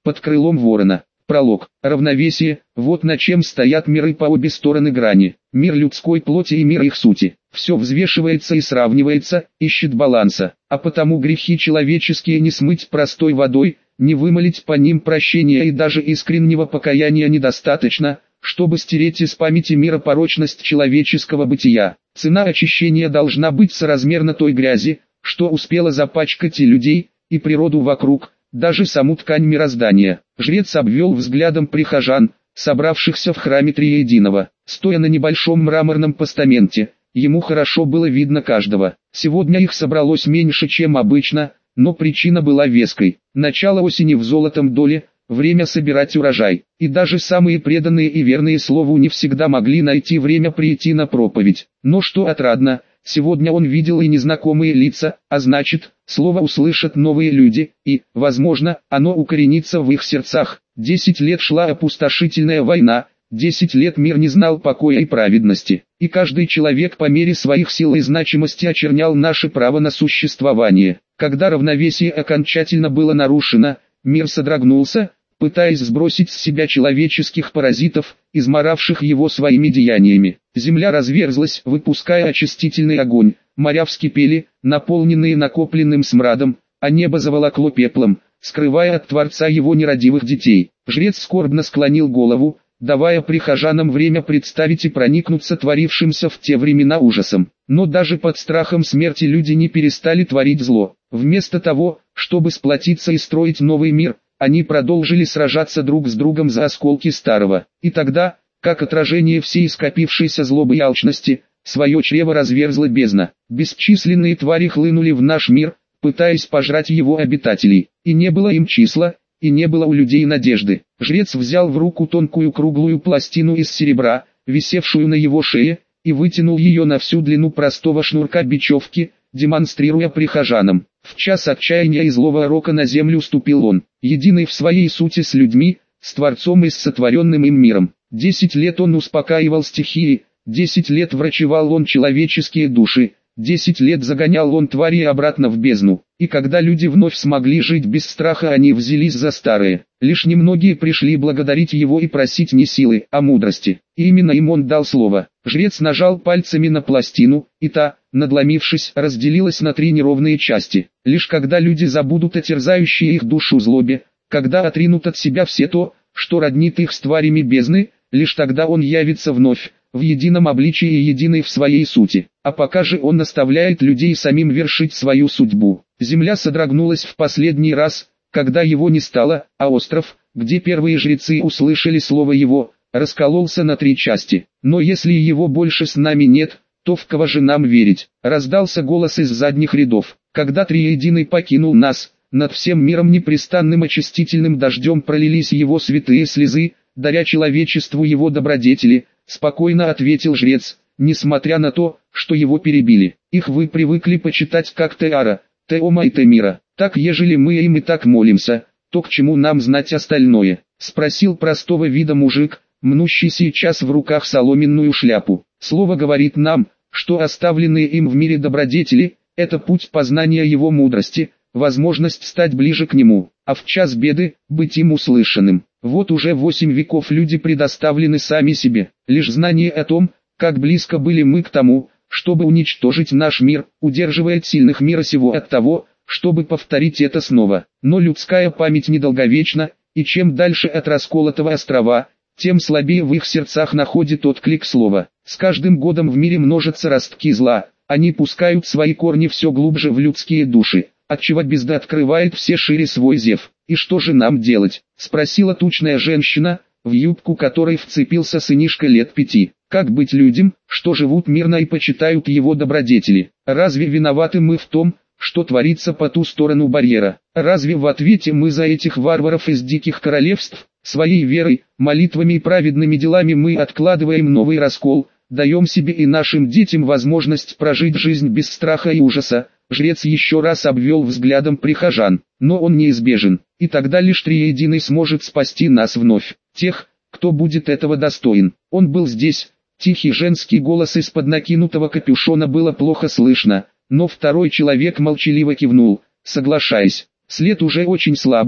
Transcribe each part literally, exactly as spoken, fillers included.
под крылом ворона. Пролог. Равновесие – вот над чем стоят миры по обе стороны грани. Мир людской плоти и мир их сути. Все взвешивается и сравнивается, ищет баланса. А потому грехи человеческие не смыть простой водой, не вымолить по ним прощения и даже искреннего покаяния недостаточно, чтобы стереть из памяти мира порочность человеческого бытия. Цена очищения должна быть соразмерна той грязи, что успела запачкать и людей, и природу вокруг, даже саму ткань мироздания. Жрец обвел взглядом прихожан, собравшихся в храме Триединого. Стоя на небольшом мраморном постаменте, ему хорошо было видно каждого. Сегодня их собралось меньше, чем обычно, но причина была веской. Начало осени в золотом доле, время собирать урожай. И даже самые преданные и верные слову не всегда могли найти время прийти на проповедь. Но что отрадно, сегодня он видел и незнакомые лица, а значит, слово услышат новые люди, и, возможно, оно укоренится в их сердцах. Десять лет шла опустошительная война, десять лет мир не знал покоя и праведности, и каждый человек по мере своих сил и значимости очернял наше право на существование. Когда равновесие окончательно было нарушено, мир содрогнулся, пытаясь сбросить с себя человеческих паразитов, изморавших его своими деяниями. Земля разверзлась, выпуская очистительный огонь, моря вскипели, наполненные накопленным смрадом, а небо заволокло пеплом, скрывая от Творца его нерадивых детей. Жрец скорбно склонил голову, давая прихожанам время представить и проникнуться творившимся в те времена ужасом. Но даже под страхом смерти люди не перестали творить зло. Вместо того, чтобы сплотиться и строить новый мир, они продолжили сражаться друг с другом за осколки старого. И тогда, как отражение всей скопившейся злобы и алчности, свое чрево разверзла бездна. Бесчисленные твари хлынули в наш мир, пытаясь пожрать его обитателей. И не было им числа, и не было у людей надежды. Жрец взял в руку тонкую круглую пластину из серебра, висевшую на его шее, и вытянул ее на всю длину простого шнурка бечевки, демонстрируя прихожанам. В час отчаяния и злого рока на землю ступил он, единый в своей сути с людьми, с Творцом и с сотворенным им миром. Десять лет он успокаивал стихии, десять лет врачевал он человеческие души, десять лет загонял он твари обратно в бездну. И когда люди вновь смогли жить без страха, они взялись за старое. Лишь немногие пришли благодарить его и просить не силы, а мудрости. И именно им он дал слово. Жрец нажал пальцами на пластину, и та, надломившись, разделилась на три неровные части. Лишь когда люди забудут о терзающей их душу злобе, когда отринут от себя все то, что роднит их с тварями бездны, лишь тогда он явится вновь, в едином обличии и единой в своей сути. А пока же он наставляет людей самим вершить свою судьбу. Земля содрогнулась в последний раз, когда его не стало, а остров, где первые жрецы услышали слово его, раскололся на три части. Но если его больше с нами нет, то в кого же нам верить? Раздался голос из задних рядов. Когда Триединый покинул нас, над всем миром непрестанным очистительным дождем пролились его святые слезы, даря человечеству его добродетели, спокойно ответил жрец, несмотря на то, что его перебили. Их вы привыкли почитать как Теара, Теома и Темира. Так ежели мы им и так молимся, то к чему нам знать остальное? Спросил простого вида мужик, мнущий сейчас в руках соломенную шляпу. Слово говорит нам, что оставленные им в мире добродетели – это путь познания его мудрости, возможность стать ближе к нему, а в час беды – быть им услышанным. Вот уже восемь веков люди предоставлены сами себе. Лишь знание о том, как близко были мы к тому, чтобы уничтожить наш мир, удерживает сильных мира сего от того, чтобы повторить это снова. Но людская память недолговечна, и чем дальше от расколотого острова, тем слабее в их сердцах находит отклик слова. С каждым годом в мире множатся ростки зла, они пускают свои корни все глубже в людские души, отчего бездна открывает все шире свой зев. «И что же нам делать?» – спросила тучная женщина, в юбку которой вцепился сынишка лет пяти. «Как быть людям, что живут мирно и почитают его добродетели? Разве виноваты мы в том, что творится по ту сторону барьера? Разве в ответе мы за этих варваров из диких королевств? Своей верой, молитвами и праведными делами мы откладываем новый раскол, даем себе и нашим детям возможность прожить жизнь без страха и ужаса». Жрец еще раз обвел взглядом прихожан, но он неизбежен, и тогда лишь Триединый сможет спасти нас вновь, тех, кто будет этого достоин. Он был здесь, тихий женский голос из-под накинутого капюшона было плохо слышно, но второй человек молчаливо кивнул, соглашаясь. След уже очень слабый,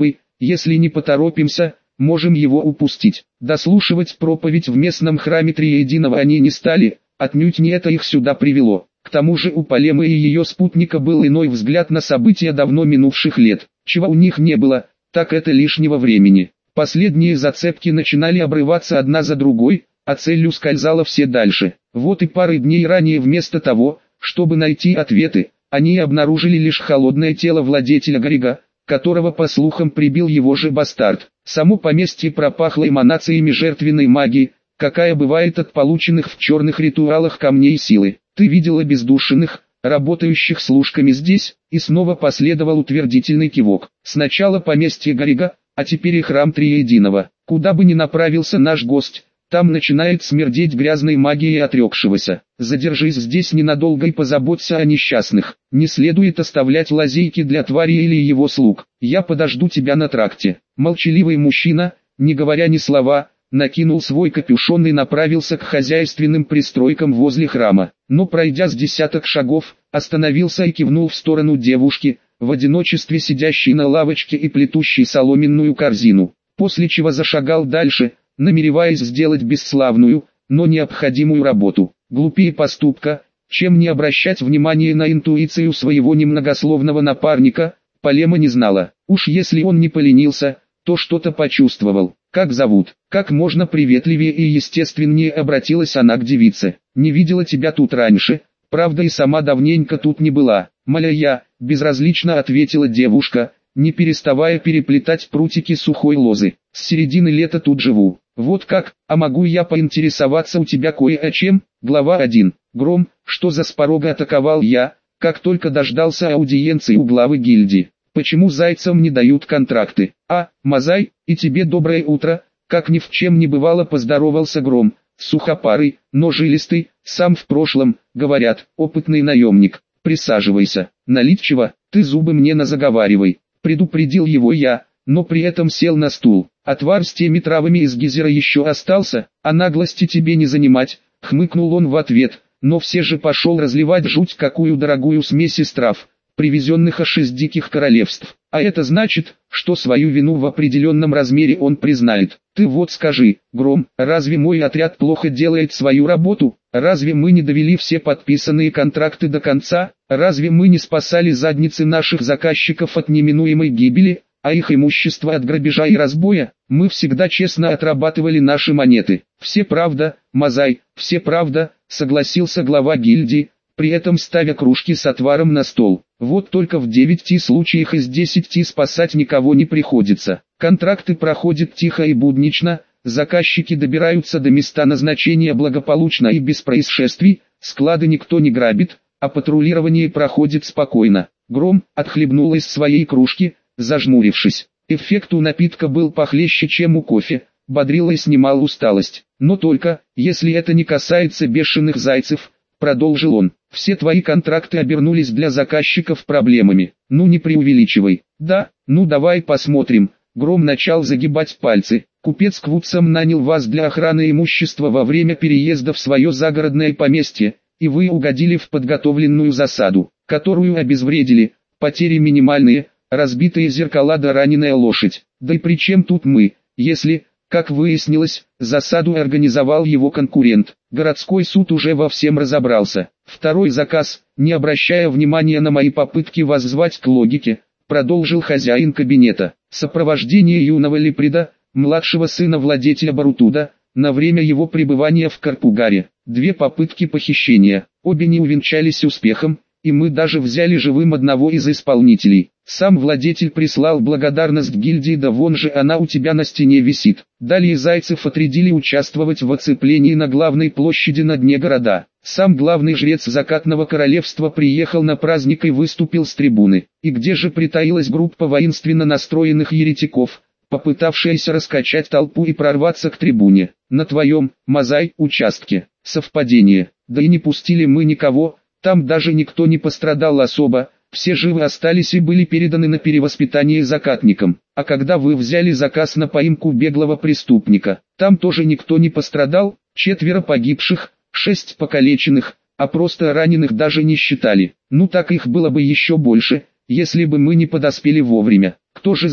Если не поторопимся, можем его упустить. Дослушивать проповедь в местном храме Триединого они не стали, отнюдь не это их сюда привело. К тому же у Полемы и ее спутника был иной взгляд на события давно минувших лет. Чего у них не было, так это лишнего времени. Последние зацепки начинали обрываться одна за другой, а цель ускользала все дальше. Вот и пары дней ранее вместо того, чтобы найти ответы, они обнаружили лишь холодное тело владетеля Горига, которого по слухам прибил его же бастард. Само поместье пропахло эманациями жертвенной магии, какая бывает от полученных в черных ритуалах камней силы. Ты видела бездушных, работающих служками здесь, и снова последовал утвердительный кивок. Сначала поместье Горига, а теперь и храм Триединого. Куда бы ни направился наш гость, там начинает смердеть грязной магией отрекшегося. Задержись здесь ненадолго и позаботься о несчастных. Не следует оставлять лазейки для твари или его слуг. Я подожду тебя на тракте. Молчаливый мужчина, не говоря ни слова, накинул свой капюшон и направился к хозяйственным пристройкам возле храма. Но пройдя с десяток шагов, остановился и кивнул в сторону девушки, в одиночестве сидящей на лавочке и плетущей соломенную корзину. После чего зашагал дальше, намереваясь сделать бесславную, но необходимую работу. Глупее поступка, чем не обращать внимания на интуицию своего немногословного напарника, Полема не знала. Уж если он не поленился, то что-то почувствовал. «Как зовут?» Как можно приветливее и естественнее обратилась она к девице. «Не видела тебя тут раньше, правда и сама давненько тут не была». «Моля я», безразлично ответила девушка, не переставая переплетать прутики сухой лозы. «С середины лета тут живу». «Вот как, а могу я поинтересоваться у тебя кое о чем?» Глава один. Гром, что за с порога атаковал я, как только дождался аудиенции у главы гильдии. Почему зайцам не дают контракты? А, Мазай, и тебе доброе утро, как ни в чем не бывало поздоровался Гром, сухопарый, но жилистый, сам в прошлом, говорят, опытный наемник. Присаживайся, налить чего, ты зубы мне назаговаривай. Предупредил его я, но при этом сел на стул. Отвар с теми травами из гейзера еще остался, а наглости тебе не занимать, хмыкнул он в ответ, но все же пошел разливать жуть какую дорогую смесь из трав, привезенных аж из диких королевств. А это значит, что свою вину в определенном размере он признает. Ты вот скажи, Гром, разве мой отряд плохо делает свою работу? Разве мы не довели все подписанные контракты до конца? Разве мы не спасали задницы наших заказчиков от неминуемой гибели, а их имущество от грабежа и разбоя? Мы всегда честно отрабатывали наши монеты. Все правда, Мазай, все правда, согласился глава гильдии, при этом ставя кружки с отваром на стол. Вот только в девяти случаях из десяти спасать никого не приходится. Контракты проходят тихо и буднично, заказчики добираются до места назначения благополучно и без происшествий, склады никто не грабит, а патрулирование проходит спокойно. Гром отхлебнул из своей кружки, зажмурившись. Эффект у напитка был похлеще, чем у кофе, бодрил и снимал усталость. Но только, если это не касается бешеных зайцев, продолжил он. Все твои контракты обернулись для заказчиков проблемами. Ну не преувеличивай. Да, ну давай посмотрим. Гром начал загибать пальцы. Купец Квутсом нанял вас для охраны имущества во время переезда в свое загородное поместье, и вы угодили в подготовленную засаду, которую обезвредили. Потери минимальные, разбитые зеркала да раненая лошадь. Да и при чем тут мы, если, как выяснилось, засаду организовал его конкурент. Городской суд уже во всем разобрался. Второй заказ, не обращая внимания на мои попытки воззвать к логике, продолжил хозяин кабинета. Сопровождение юного Липрида, младшего сына владетеля Барутуда, на время его пребывания в Карпугаре. Две попытки похищения, обе не увенчались успехом, и мы даже взяли живым одного из исполнителей. Сам владетель прислал благодарность гильдии, да вон же она у тебя на стене висит. Далее зайцев отрядили участвовать в оцеплении на главной площади на дне города. Сам главный жрец Закатного королевства приехал на праздник и выступил с трибуны. И где же притаилась группа воинственно настроенных еретиков, попытавшаяся раскачать толпу и прорваться к трибуне? На твоем, Мазай, участке. Совпадение. Да и не пустили мы никого, там даже никто не пострадал особо. Все живы остались и были переданы на перевоспитание закатникам. А когда вы взяли заказ на поимку беглого преступника, там тоже никто не пострадал, четверо погибших, шесть покалеченных, а просто раненых даже не считали. Ну так их было бы еще больше, если бы мы не подоспели вовремя. Кто же знал,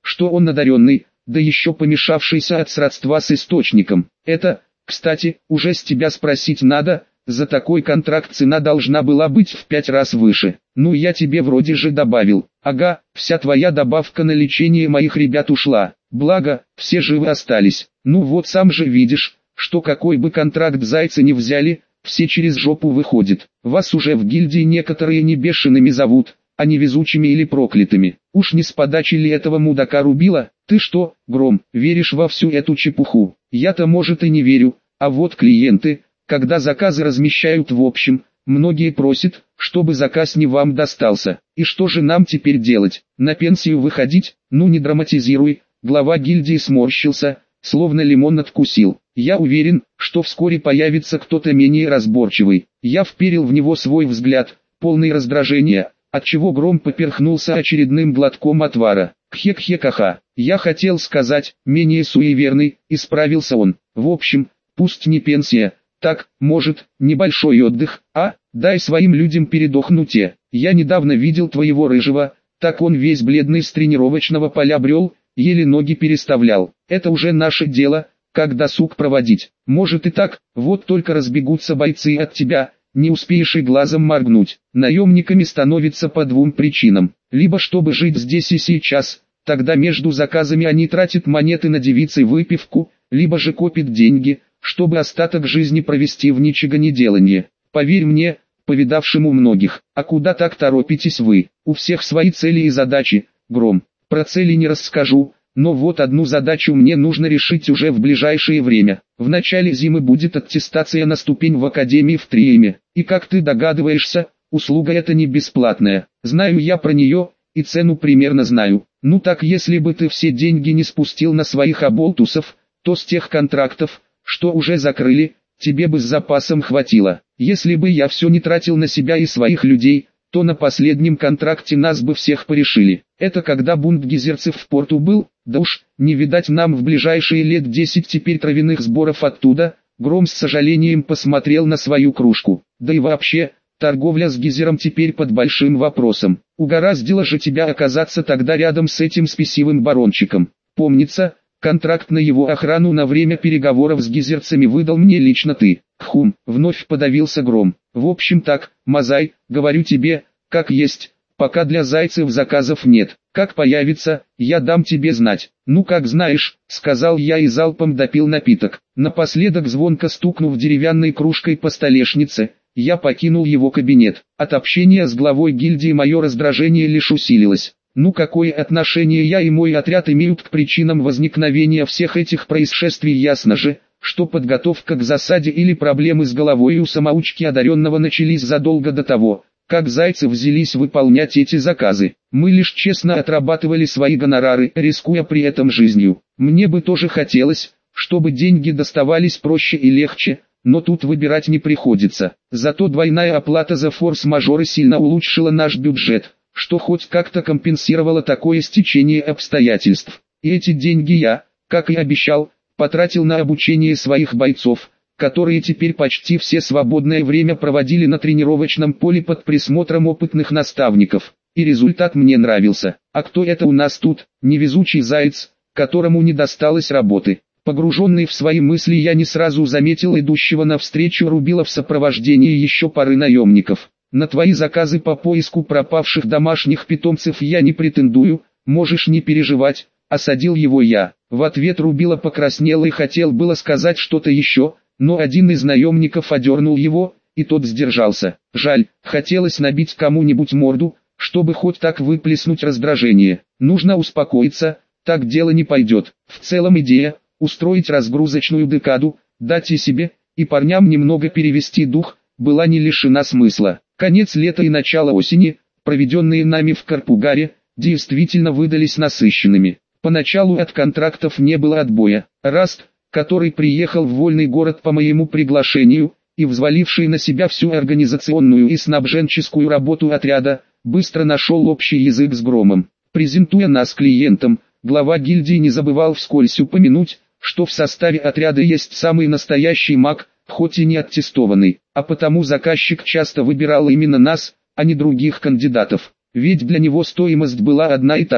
что он одаренный, да еще помешавшийся от сродства с источником. Это, кстати, уже с тебя спросить надо, за такой контракт цена должна была быть в пять раз выше. Ну я тебе вроде же добавил. Ага, вся твоя добавка на лечение моих ребят ушла. Благо, все живы остались. Ну вот сам же видишь, что какой бы контракт зайцы не взяли, все через жопу выходит. Вас уже в гильдии некоторые не бешеными зовут, а невезучими или проклятыми. Уж не с подачи ли этого мудака рубила? Ты что, Гром, веришь во всю эту чепуху? Я-то может и не верю, а вот клиенты, когда заказы размещают в общем, многие просят, чтобы заказ не вам достался. И что же нам теперь делать? На пенсию выходить? Ну не драматизируй. Глава гильдии сморщился, словно лимон откусил. Я уверен, что вскоре появится кто-то менее разборчивый. Я вперил в него свой взгляд, полный раздражения, отчего Гром поперхнулся очередным глотком отвара. Кхе-кхе-каха. Я хотел сказать, менее суеверный, исправился он. В общем, пусть не пенсия, так, может, небольшой отдых, а? Дай своим людям передохнуть. Я недавно видел твоего рыжего, так он весь бледный с тренировочного поля брел, еле ноги переставлял. Это уже наше дело, как досуг проводить. Может и так, вот только разбегутся бойцы от тебя, не успеешь и глазом моргнуть. Наемниками становится по двум причинам. Либо чтобы жить здесь и сейчас, тогда между заказами они тратят монеты на девиц и выпивку, либо же копят деньги, чтобы остаток жизни провести в ничегонеделанье. Поверь мне, повидавшему многих, а куда так торопитесь вы? У всех свои цели и задачи, Гром. Про цели не расскажу, но вот одну задачу мне нужно решить уже в ближайшее время. В начале зимы будет аттестация на ступень в Академии в Триеме, и как ты догадываешься, услуга эта не бесплатная. Знаю я про нее, и цену примерно знаю. Ну так если бы ты все деньги не спустил на своих оболтусов, то с тех контрактов, что уже закрыли, тебе бы с запасом хватило. Если бы я все не тратил на себя и своих людей, то на последнем контракте нас бы всех порешили. Это когда бунт гизерцев в порту был, да уж, не видать нам в ближайшие лет десять теперь травяных сборов оттуда. Гром с сожалением посмотрел на свою кружку. Да и вообще, торговля с гизером теперь под большим вопросом. Угораздило же тебя оказаться тогда рядом с этим спесивым барончиком. Помнится, контракт на его охрану на время переговоров с гизерцами выдал мне лично ты. Хум, вновь подавился Гром. В общем так, Мазай, говорю тебе, как есть, пока для зайцев заказов нет. Как появится, я дам тебе знать. Ну как знаешь, сказал я и залпом допил напиток. Напоследок звонко стукнув деревянной кружкой по столешнице, я покинул его кабинет. От общения с главой гильдии мое раздражение лишь усилилось. Ну какое отношение я и мой отряд имеют к причинам возникновения всех этих происшествий? Ясно же, что подготовка к засаде или проблемы с головой у самоучки одаренного начались задолго до того, как зайцы взялись выполнять эти заказы. Мы лишь честно отрабатывали свои гонорары, рискуя при этом жизнью. Мне бы тоже хотелось, чтобы деньги доставались проще и легче, но тут выбирать не приходится. Зато двойная оплата за форс-мажоры сильно улучшила наш бюджет, что хоть как-то компенсировало такое стечение обстоятельств. И эти деньги я, как и обещал, потратил на обучение своих бойцов, которые теперь почти все свободное время проводили на тренировочном поле под присмотром опытных наставников. И результат мне нравился. А кто это у нас тут? Невезучий заяц, которому не досталось работы. Погруженный в свои мысли, я не сразу заметил идущего навстречу Рубила в сопровождении еще пары наемников. На твои заказы по поиску пропавших домашних питомцев я не претендую, можешь не переживать, осадил его я. В ответ Рубила покраснел и хотел было сказать что-то еще, но один из наемников одернул его, и тот сдержался. Жаль, хотелось набить кому-нибудь морду, чтобы хоть так выплеснуть раздражение. Нужно успокоиться, так дело не пойдет. В целом идея, устроить разгрузочную декаду, дать и себе, и парням немного перевести дух, была не лишена смысла. Конец лета и начало осени, проведенные нами в Карпугаре, действительно выдались насыщенными. Поначалу от контрактов не было отбоя. Раст, который приехал в вольный город по моему приглашению, и взваливший на себя всю организационную и снабженческую работу отряда, быстро нашел общий язык с Громом. Презентуя нас клиентам, глава гильдии не забывал вскользь упомянуть, что в составе отряда есть самый настоящий маг, хоть и не аттестованный, а потому заказчик часто выбирал именно нас, а не других кандидатов. Ведь для него стоимость была одна и та же.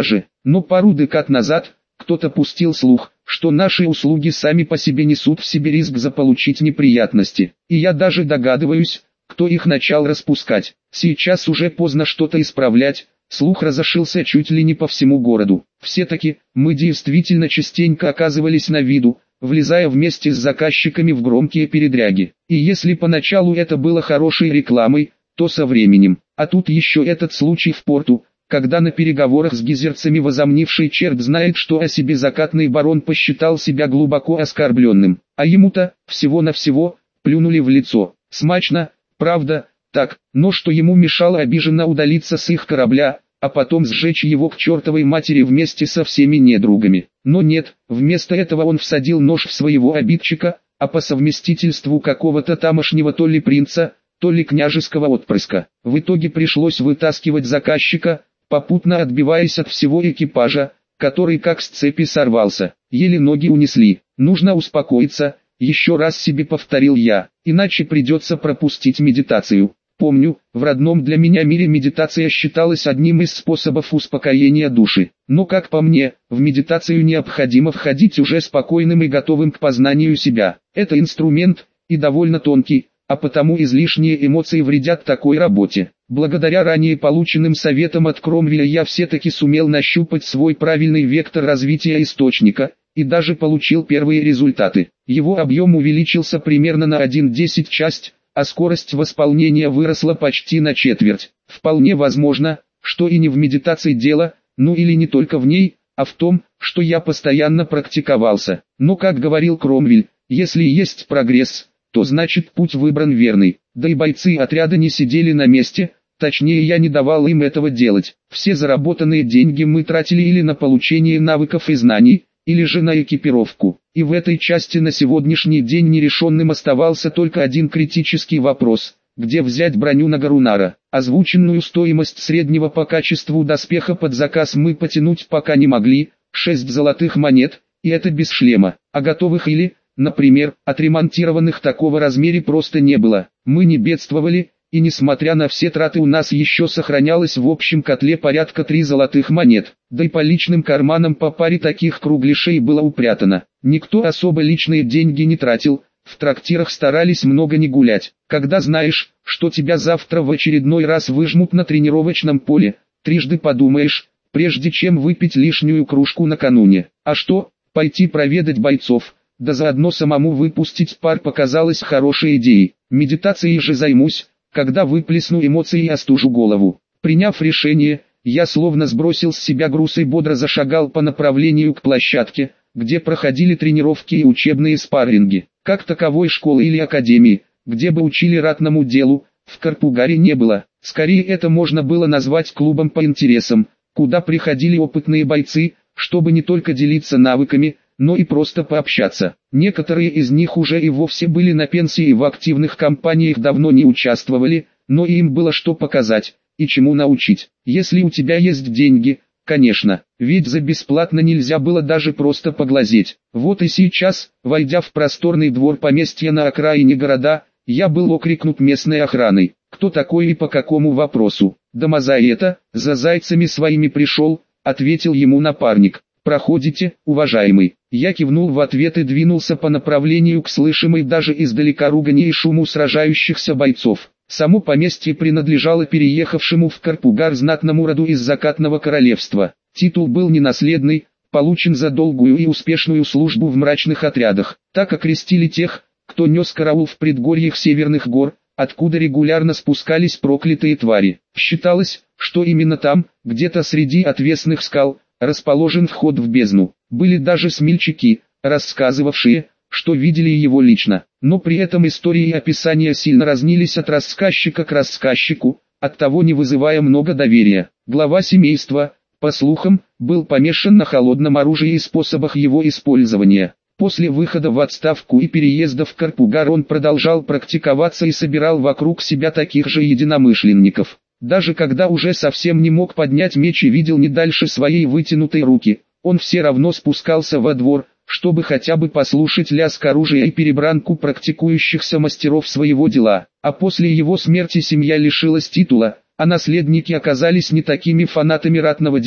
Но пару декад назад, кто-то пустил слух, что наши услуги сами по себе несут в себе риск заполучить неприятности. И я даже догадываюсь, кто их начал распускать. Сейчас уже поздно что-то исправлять, слух разошелся чуть ли не по всему городу. Все-таки, мы действительно частенько оказывались на виду, влезая вместе с заказчиками в громкие передряги. И если поначалу это было хорошей рекламой, то со временем. А тут еще этот случай в порту, когда на переговорах с гизерцами возомнивший черт знает что о себе закатный барон посчитал себя глубоко оскорбленным. А ему-то, всего-навсего, плюнули в лицо. Смачно, правда, так, но что ему мешало обиженно удалиться с их корабля, а потом сжечь его к чертовой матери вместе со всеми недругами. Но нет, вместо этого он всадил нож в своего обидчика, а по совместительству какого-то тамошнего то ли принца, то ли княжеского отпрыска. В итоге пришлось вытаскивать заказчика, попутно отбиваясь от всего экипажа, который как с цепи сорвался. Еле ноги унесли. Нужно успокоиться, еще раз себе повторил я, иначе придется пропустить медитацию. Помню, в родном для меня мире медитация считалась одним из способов успокоения души. Но как по мне, в медитацию необходимо входить уже спокойным и готовым к познанию себя. Это инструмент, и довольно тонкий, а потому излишние эмоции вредят такой работе. Благодаря ранее полученным советам от Кромвеля я все-таки сумел нащупать свой правильный вектор развития источника, и даже получил первые результаты. Его объем увеличился примерно на одна десятая часть, а скорость восполнения выросла почти на четверть. Вполне возможно, что и не в медитации дело, ну или не только в ней, а в том, что я постоянно практиковался. Но как говорил Кромвель, если есть прогресс, то значит путь выбран верный. Да и бойцы отряда не сидели на месте, точнее я не давал им этого делать. Все заработанные деньги мы тратили или на получение навыков и знаний, или же на экипировку. И в этой части на сегодняшний день нерешенным оставался только один критический вопрос: где взять броню на Гарунара? Озвученную стоимость среднего по качеству доспеха под заказ мы потянуть пока не могли, шесть золотых монет, и это без шлема. А готовых или, например, отремонтированных такого размере просто не было. Мы не бедствовали, и несмотря на все траты у нас еще сохранялось в общем котле порядка три золотых монет. Да и по личным карманам по паре таких кругляшей было упрятано. Никто особо личные деньги не тратил, в трактирах старались много не гулять. Когда знаешь, что тебя завтра в очередной раз выжмут на тренировочном поле, трижды подумаешь, прежде чем выпить лишнюю кружку накануне. А что, пойти проведать бойцов, да заодно самому выпустить пар показалось хорошей идеей. Медитацией же займусь, когда выплесну эмоции и остужу голову. Приняв решение, я словно сбросил с себя груз и бодро зашагал по направлению к площадке, где проходили тренировки и учебные спарринги. Как таковой школы или академии, где бы учили ратному делу, в Карпугаре не было. Скорее это можно было назвать клубом по интересам, куда приходили опытные бойцы, чтобы не только делиться навыками, но и просто пообщаться. Некоторые из них уже и вовсе были на пенсии и в активных кампаниях давно не участвовали, но и им было что показать, и чему научить. Если у тебя есть деньги, конечно, ведь за бесплатно нельзя было даже просто поглазеть. Вот и сейчас, войдя в просторный двор поместья на окраине города, я был окрикнут местной охраной. Кто такой и по какому вопросу? Да Мазаэта, за зайцами своими пришел, ответил ему напарник. «Проходите, уважаемый». Я кивнул в ответ и двинулся по направлению к слышимой даже издалека ругани и шуму сражающихся бойцов. Само поместье принадлежало переехавшему в Карпугар знатному роду из Закатного королевства. Титул был ненаследный, получен за долгую и успешную службу в мрачных отрядах. Так окрестили тех, кто нес караул в предгорьях северных гор, откуда регулярно спускались проклятые твари. Считалось, что именно там, где-то среди отвесных скал, расположен вход в бездну. Были даже смельчаки, рассказывавшие, что видели его лично. Но при этом истории и описания сильно разнились от рассказчика к рассказчику, оттого не вызывая много доверия. Глава семейства, по слухам, был помешан на холодном оружии и способах его использования. После выхода в отставку и переезда в Карпугар он продолжал практиковаться и собирал вокруг себя таких же единомышленников. Даже когда уже совсем не мог поднять меч и видел не дальше своей вытянутой руки, он все равно спускался во двор, чтобы хотя бы послушать лязг оружия и перебранку практикующихся мастеров своего дела. А после его смерти семья лишилась титула, а наследники оказались не такими фанатами ратного дела,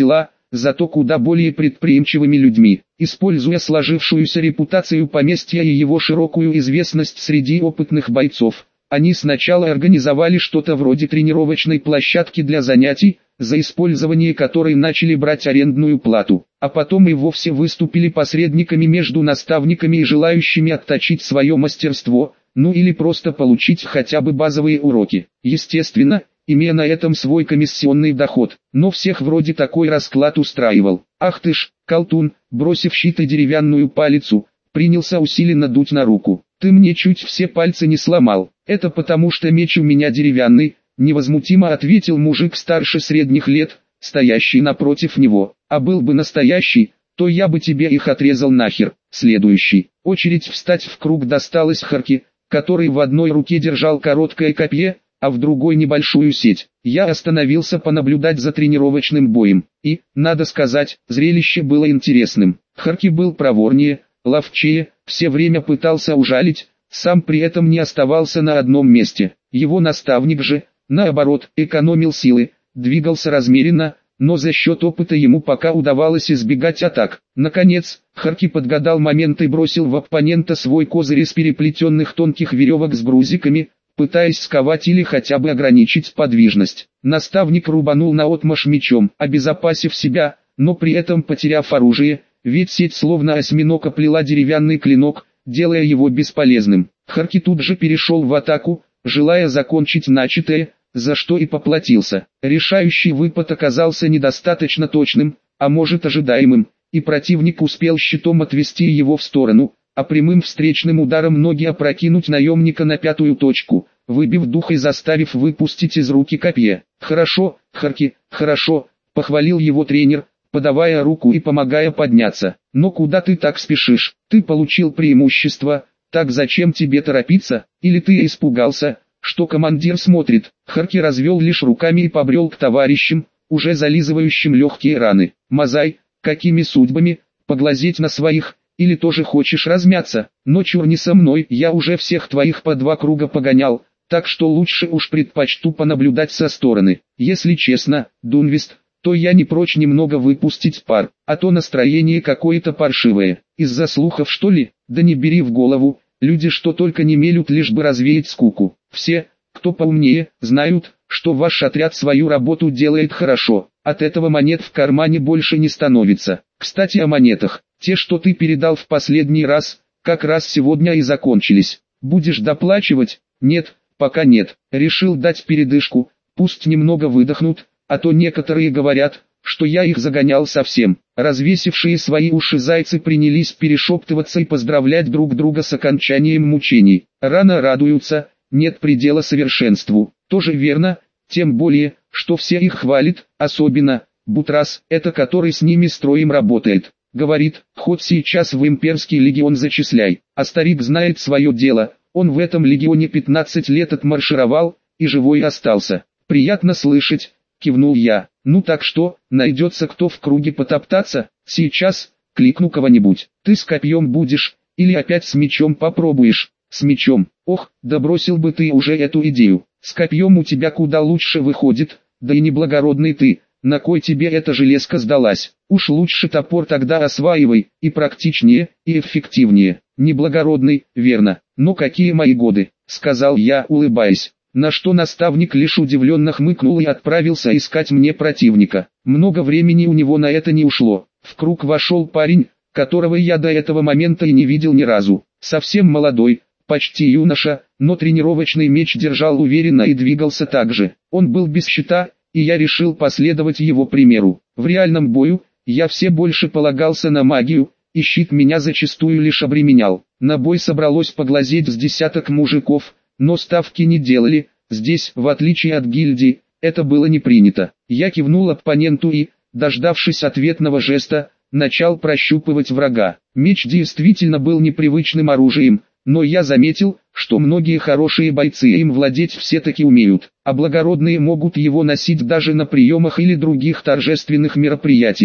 зато куда более предприимчивыми людьми. Используя сложившуюся репутацию поместья и его широкую известность среди опытных бойцов, они сначала организовали что-то вроде тренировочной площадки для занятий, за использование которой начали брать арендную плату, а потом и вовсе выступили посредниками между наставниками и желающими отточить свое мастерство, ну или просто получить хотя бы базовые уроки. Естественно, имея на этом свой комиссионный доход, но всех вроде такой расклад устраивал. Ах ты ж, колтун, бросив щит и деревянную палицу, принялся усиленно дуть на руку. Ты мне чуть все пальцы не сломал. Это потому что меч у меня деревянный, невозмутимо ответил мужик старше средних лет, стоящий напротив него. А был бы настоящий, то я бы тебе их отрезал нахер. Следующий. Очередь встать в круг досталась Харки, который в одной руке держал короткое копье, а в другой небольшую сеть. Я остановился понаблюдать за тренировочным боем, и, надо сказать, зрелище было интересным. Харки был проворнее, ловчее, все время пытался ужалить, сам при этом не оставался на одном месте. Его наставник же, наоборот, экономил силы, двигался размеренно, но за счет опыта ему пока удавалось избегать атак. Наконец, Харки подгадал момент и бросил в оппонента свой козырь из переплетенных тонких веревок с грузиками, пытаясь сковать или хотя бы ограничить подвижность. Наставник рубанул наотмашь мечом, обезопасив себя, но при этом потеряв оружие, ведь сеть словно осьминог оплела деревянный клинок, делая его бесполезным. Харки тут же перешел в атаку, желая закончить начатое, за что и поплатился. Решающий выпад оказался недостаточно точным, а может ожидаемым, и противник успел щитом отвести его в сторону, а прямым встречным ударом ноги опрокинуть наемника на пятую точку, выбив дух и заставив выпустить из руки копье. «Хорошо, Харки, хорошо», — похвалил его тренер, подавая руку и помогая подняться. «Но куда ты так спешишь? Ты получил преимущество, так зачем тебе торопиться? Или ты испугался, что командир смотрит?» Харки развел лишь руками и побрел к товарищам, уже зализывающим легкие раны. «Мазай, какими судьбами, поглазеть на своих, или тоже хочешь размяться? Но чур не со мной, я уже всех твоих по два круга погонял, так что лучше уж предпочту понаблюдать со стороны. Если честно, Дунвист, то я не прочь немного выпустить пар, а то настроение какое-то паршивое. Из-за слухов что ли? Да не бери в голову, люди что только не мелют, лишь бы развеять скуку. Все, кто поумнее, знают, что ваш отряд свою работу делает хорошо. От этого монет в кармане больше не становится. Кстати о монетах. Те, что ты передал в последний раз, как раз сегодня и закончились. Будешь доплачивать? Нет, пока нет. Решил дать передышку, пусть немного выдохнут, а то некоторые говорят, что я их загонял совсем. Развесившие свои уши зайцы принялись перешептываться и поздравлять друг друга с окончанием мучений. Рано радуются, нет предела совершенству. Тоже верно, тем более, что все их хвалят, особенно Бутрас, это который с ними строем работает. Говорит, хоть сейчас в имперский легион зачисляй, а старик знает свое дело, он в этом легионе пятнадцать лет отмаршировал, и живой остался. Приятно слышать, кивнул я. Ну так что, найдется кто в круге потоптаться? Сейчас, кликну кого-нибудь. Ты с копьем будешь, или опять с мечом попробуешь? С мечом. Ох, да бросил бы ты уже эту идею. С копьем у тебя куда лучше выходит, да и неблагородный ты. На кой тебе эта железка сдалась? Уж лучше топор тогда осваивай, и практичнее, и эффективнее. Неблагородный, верно, но какие мои годы, сказал я, улыбаясь. На что наставник лишь удивленно хмыкнул и отправился искать мне противника. Много времени у него на это не ушло. В круг вошел парень, которого я до этого момента и не видел ни разу. Совсем молодой, почти юноша, но тренировочный меч держал уверенно и двигался так же. Он был без щита, и я решил последовать его примеру. В реальном бою, я все больше полагался на магию, и щит меня зачастую лишь обременял. На бой собралось поглазеть с десяток мужиков, но ставки не делали, здесь, в отличие от гильдии, это было не принято. Я кивнул оппоненту и, дождавшись ответного жеста, начал прощупывать врага. Меч действительно был непривычным оружием, но я заметил, что многие хорошие бойцы им владеть все-таки умеют, а благородные могут его носить даже на приемах или других торжественных мероприятиях.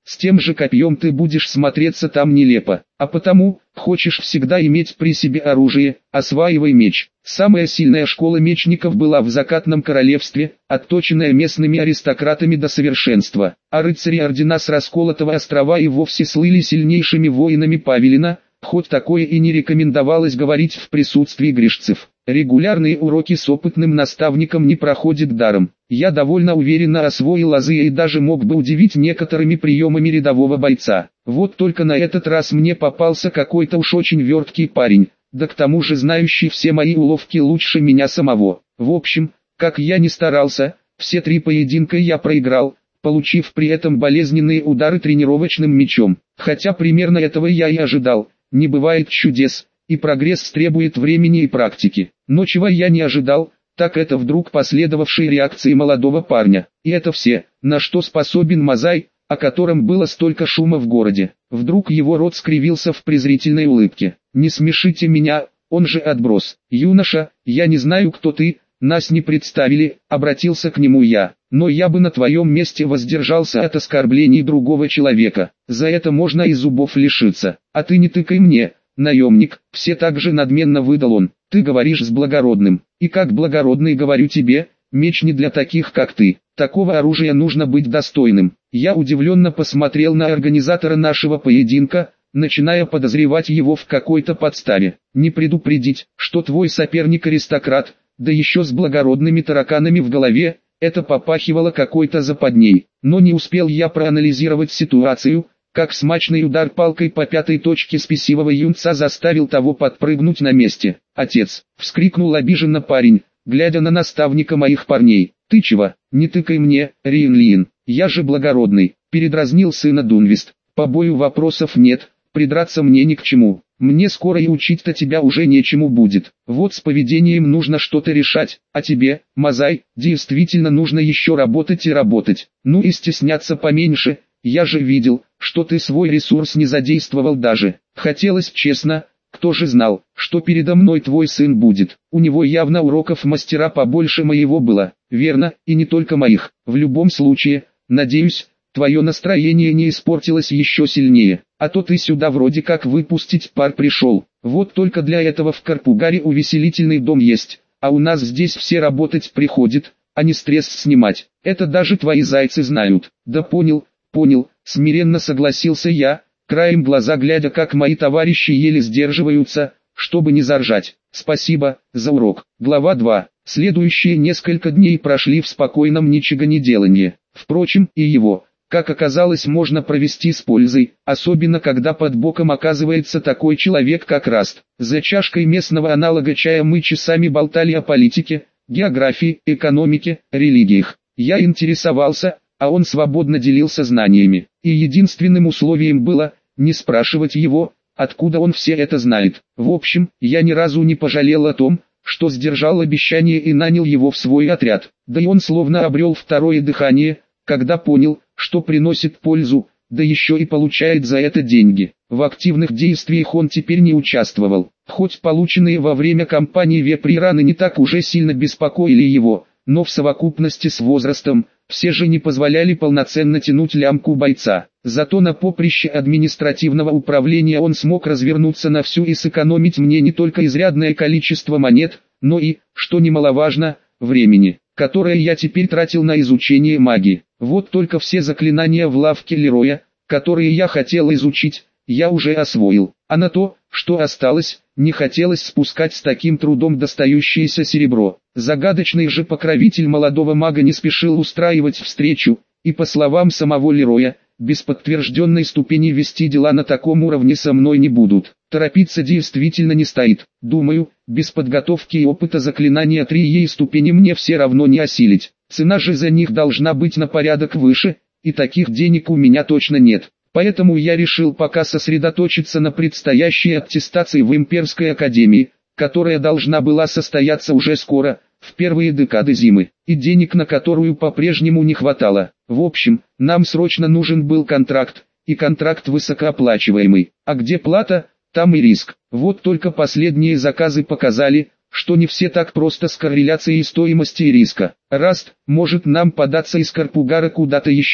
с тем же копьем ты будешь смотреться там нелепо. А потому, хочешь всегда иметь при себе оружие, осваивай меч. Самая сильная школа мечников была в Закатном королевстве, отточенная местными аристократами до совершенства. А рыцари ордена с Расколотого острова и вовсе слыли сильнейшими воинами Павелина, хоть такое и не рекомендовалось говорить в присутствии грешцев. Регулярные уроки с опытным наставником не проходят даром. Я довольно уверенно освоил азы и даже мог бы удивить некоторыми приемами рядового бойца. Вот только на этот раз мне попался какой-то уж очень верткий парень, да к тому же знающий все мои уловки лучше меня самого. В общем, как я ни старался, все три поединка я проиграл, получив при этом болезненные удары тренировочным мечом. Хотя примерно этого я и ожидал. Не бывает чудес, и прогресс требует времени и практики. Но чего я не ожидал, так это вдруг последовавшие реакции молодого парня. И это все, на что способен Мазай, о котором было столько шума в городе. Вдруг его рот скривился в презрительной улыбке. «Не смешите меня, он же отброс. Юноша, я не знаю, кто ты, нас не представили», — обратился к нему я. «Но я бы на твоем месте воздержался от оскорблений другого человека. За это можно и зубов лишиться. А ты не тыкай мне, наемник», — все так же надменно выдал он. «Ты говоришь с благородным. И как благородный говорю тебе, меч не для таких, как ты. Такого оружия нужно быть достойным». Я удивленно посмотрел на организатора нашего поединка, начиная подозревать его в какой-то подставе. Не предупредить, что твой соперник аристократ, да еще с благородными тараканами в голове, это попахивало какой-то западней. Но не успел я проанализировать ситуацию, как смачный удар палкой по пятой точке спесивого юнца заставил того подпрыгнуть на месте. «Отец!» — вскрикнул обиженно парень, глядя на наставника моих парней. «Ты чего? Не тыкай мне, Риенлиен, я же благородный!» — передразнил сына Дунвист. «По бою вопросов нет, придраться мне ни к чему. Мне скоро и учить-то тебя уже нечему будет. Вот с поведением нужно что-то решать, а тебе, Мазай, действительно нужно еще работать и работать. Ну и стесняться поменьше, я же видел, что ты свой ресурс не задействовал даже. Хотелось честно, кто же знал, что передо мной твой сын будет. У него явно уроков мастера побольше моего было, верно, и не только моих. В любом случае, надеюсь, твое настроение не испортилось еще сильнее, а то ты сюда вроде как выпустить пар пришел. Вот только для этого в Карпугаре увеселительный дом есть, а у нас здесь все работать приходят, а не стресс снимать. Это даже твои зайцы знают». «Да понял, понял», смиренно согласился я, краем глаза глядя, как мои товарищи еле сдерживаются, чтобы не заржать. «Спасибо за урок». Глава два. Следующие несколько дней прошли в спокойном ничегонеделании. Впрочем, и его, как оказалось, можно провести с пользой, особенно когда под боком оказывается такой человек, как Раст. За чашкой местного аналога чая мы часами болтали о политике, географии, экономике, религиях. Я интересовался, а он свободно делился знаниями. И единственным условием было, не спрашивать его, откуда он все это знает. В общем, я ни разу не пожалел о том, что сдержал обещание и нанял его в свой отряд. Да и он словно обрел второе дыхание, когда понял, что приносит пользу, да еще и получает за это деньги. В активных действиях он теперь не участвовал. Хоть полученные во время кампании вепри раны не так уже сильно беспокоили его, но в совокупности с возрастом, все же не позволяли полноценно тянуть лямку бойца. Зато на поприще административного управления он смог развернуться на всю и сэкономить мне не только изрядное количество монет, но и, что немаловажно, времени, которое я теперь тратил на изучение магии. Вот только все заклинания в лавке Лероя, которые я хотел изучить, я уже освоил, а на то, что осталось, не хотелось спускать с таким трудом достающееся серебро. Загадочный же покровитель молодого мага не спешил устраивать встречу, и по словам самого Лероя, без подтвержденной ступени вести дела на таком уровне со мной не будут. Торопиться действительно не стоит. Думаю, без подготовки и опыта заклинания три ей ступени мне все равно не осилить. Цена же за них должна быть на порядок выше, и таких денег у меня точно нет. Поэтому я решил пока сосредоточиться на предстоящей аттестации в Имперской Академии, которая должна была состояться уже скоро, в первые декады зимы, и денег на которую по-прежнему не хватало. В общем, нам срочно нужен был контракт, и контракт высокооплачиваемый. А где плата, там и риск. Вот только последние заказы показали, что не все так просто с корреляцией стоимости и риска. Раст, может нам податься из Карпугара куда-то еще?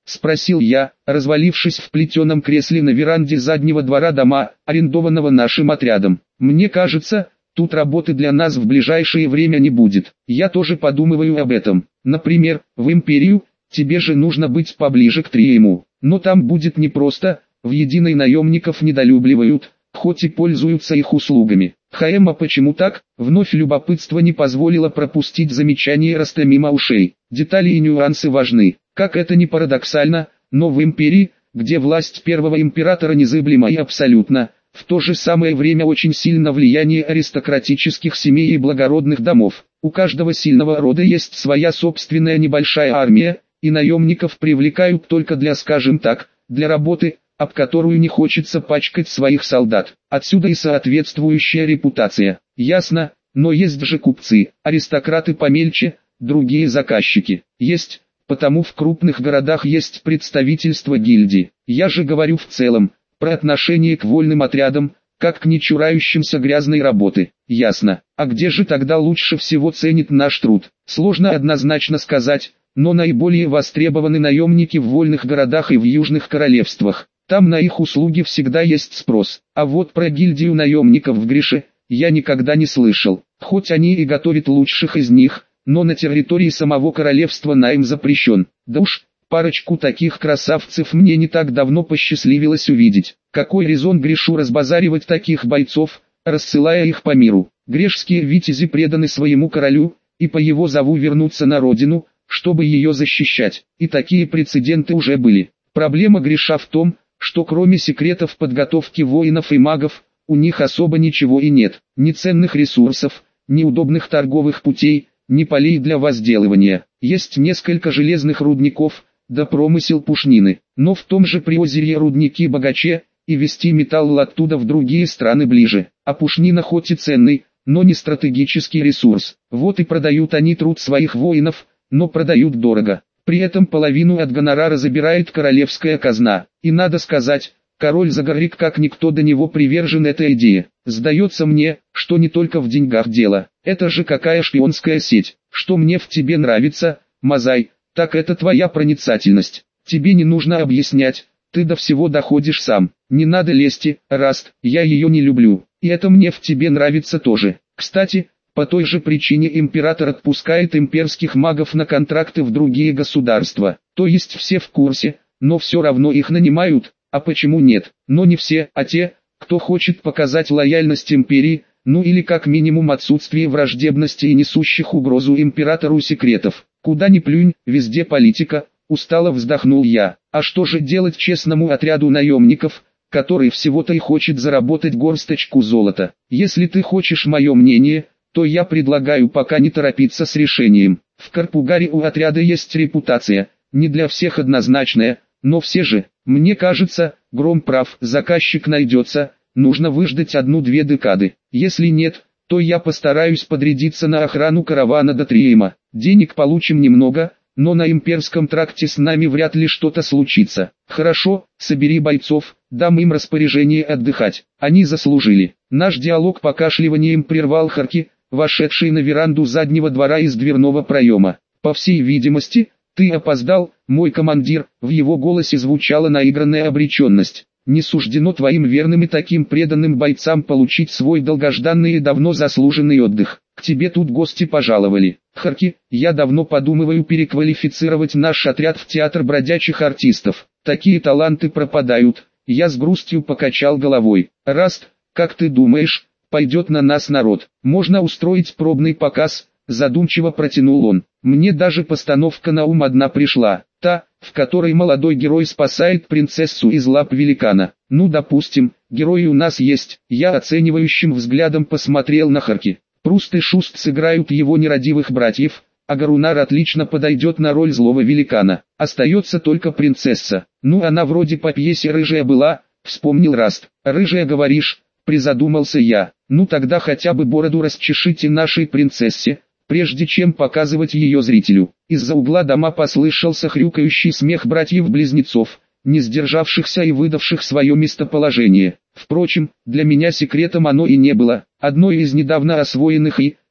спросил я, развалившись в плетеном кресле на веранде заднего двора дома, арендованного нашим отрядом. Мне кажется, тут работы для нас в ближайшее время не будет. Я тоже подумываю об этом. Например, в Империю, тебе же нужно быть поближе к Триему. Но там будет непросто, в Единой наемников недолюбливают, хоть и пользуются их услугами. Хаэм, а почему так? Вновь любопытство не позволило пропустить замечание Раста мимо ушей. Детали и нюансы важны. Как это ни парадоксально, но в Империи, где власть первого императора незыблема и абсолютна, в то же самое время очень сильно влияние аристократических семей и благородных домов. У каждого сильного рода есть своя собственная небольшая армия, и наемников привлекают только для, скажем так, для работы, об которую не хочется пачкать своих солдат. Отсюда и соответствующая репутация. Ясно, но есть же купцы, аристократы помельче, другие заказчики. Есть, потому в крупных городах есть представительство гильдии. Я же говорю в целом, про отношение к вольным отрядам, как к не чурающимся грязной работы. Ясно. А где же тогда лучше всего ценит наш труд? Сложно однозначно сказать, но наиболее востребованы наемники в вольных городах и в южных королевствах. Там на их услуги всегда есть спрос. А вот про гильдию наемников в Грише я никогда не слышал. Хоть они и готовят лучших из них, но на территории самого королевства найм запрещен. Да уж, парочку таких красавцев мне не так давно посчастливилось увидеть. Какой резон Гришу разбазаривать таких бойцов, рассылая их по миру? Грешские витязи преданы своему королю, и по его зову вернуться на родину, чтобы ее защищать. И такие прецеденты уже были. Проблема Гриша в том, что кроме секретов подготовки воинов и магов, у них особо ничего и нет. Ни ценных ресурсов, ни удобных торговых путей, ни полей для возделывания. Есть несколько железных рудников, да промысел пушнины. Но в том же Приозерье рудники богаче, и везти металл оттуда в другие страны ближе. А пушнина хоть и ценный, но не стратегический ресурс. Вот и продают они труд своих воинов, но продают дорого. При этом половину от гонорара забирает королевская казна. И надо сказать, король Загорик как никто до него привержен этой идее. Сдается мне, что не только в деньгах дело. Это же какая шпионская сеть. Что мне в тебе нравится, Мазай, так это твоя проницательность. Тебе не нужно объяснять, ты до всего доходишь сам. Не надо лезти, Раст, я ее не люблю. И это мне в тебе нравится тоже. Кстати, по той же причине император отпускает имперских магов на контракты в другие государства. То есть все в курсе, но все равно их нанимают. А почему нет? Но не все, а те, кто хочет показать лояльность империи, ну или как минимум отсутствие враждебности и несущих угрозу императору секретов. Куда ни плюнь, везде политика, устало вздохнул я. А что же делать честному отряду наемников, который всего-то и хочет заработать горсточку золота? Если ты хочешь мое мнение, то я предлагаю пока не торопиться с решением. В Карпугаре у отряда есть репутация, не для всех однозначная, но все же, мне кажется, Гром прав, заказчик найдется, нужно выждать одну-две декады. Если нет, то я постараюсь подрядиться на охрану каравана до Триема. Денег получим немного, но на имперском тракте с нами вряд ли что-то случится. Хорошо, собери бойцов, дам им распоряжение отдыхать, они заслужили. Наш диалог покашливанием прервал Харки, вошедший на веранду заднего двора из дверного проема. По всей видимости, ты опоздал, мой командир, в его голосе звучала наигранная обреченность. Не суждено твоим верным и таким преданным бойцам получить свой долгожданный и давно заслуженный отдых. К тебе тут гости пожаловали. Харки, я давно подумываю переквалифицировать наш отряд в театр бродячих артистов. Такие таланты пропадают. Я с грустью покачал головой. Раст, как ты думаешь, пойдет на нас народ? Можно устроить пробный показ, задумчиво протянул он. Мне даже постановка на ум одна пришла. Та, в которой молодой герой спасает принцессу из лап великана. Ну допустим, герои у нас есть. Я оценивающим взглядом посмотрел на Харки. Пруст и Шуст сыграют его нерадивых братьев, а Гарунар отлично подойдет на роль злого великана. Остается только принцесса. Ну она вроде по пьесе рыжая была, вспомнил Раст. Рыжая говоришь, призадумался я. Ну тогда хотя бы бороду расчешите нашей принцессе, прежде чем показывать ее зрителю. Из-за угла дома послышался хрюкающий смех братьев-близнецов, не сдержавшихся и выдавших свое местоположение. Впрочем, для меня секретом оно и не было. Одно из недавно освоенных и,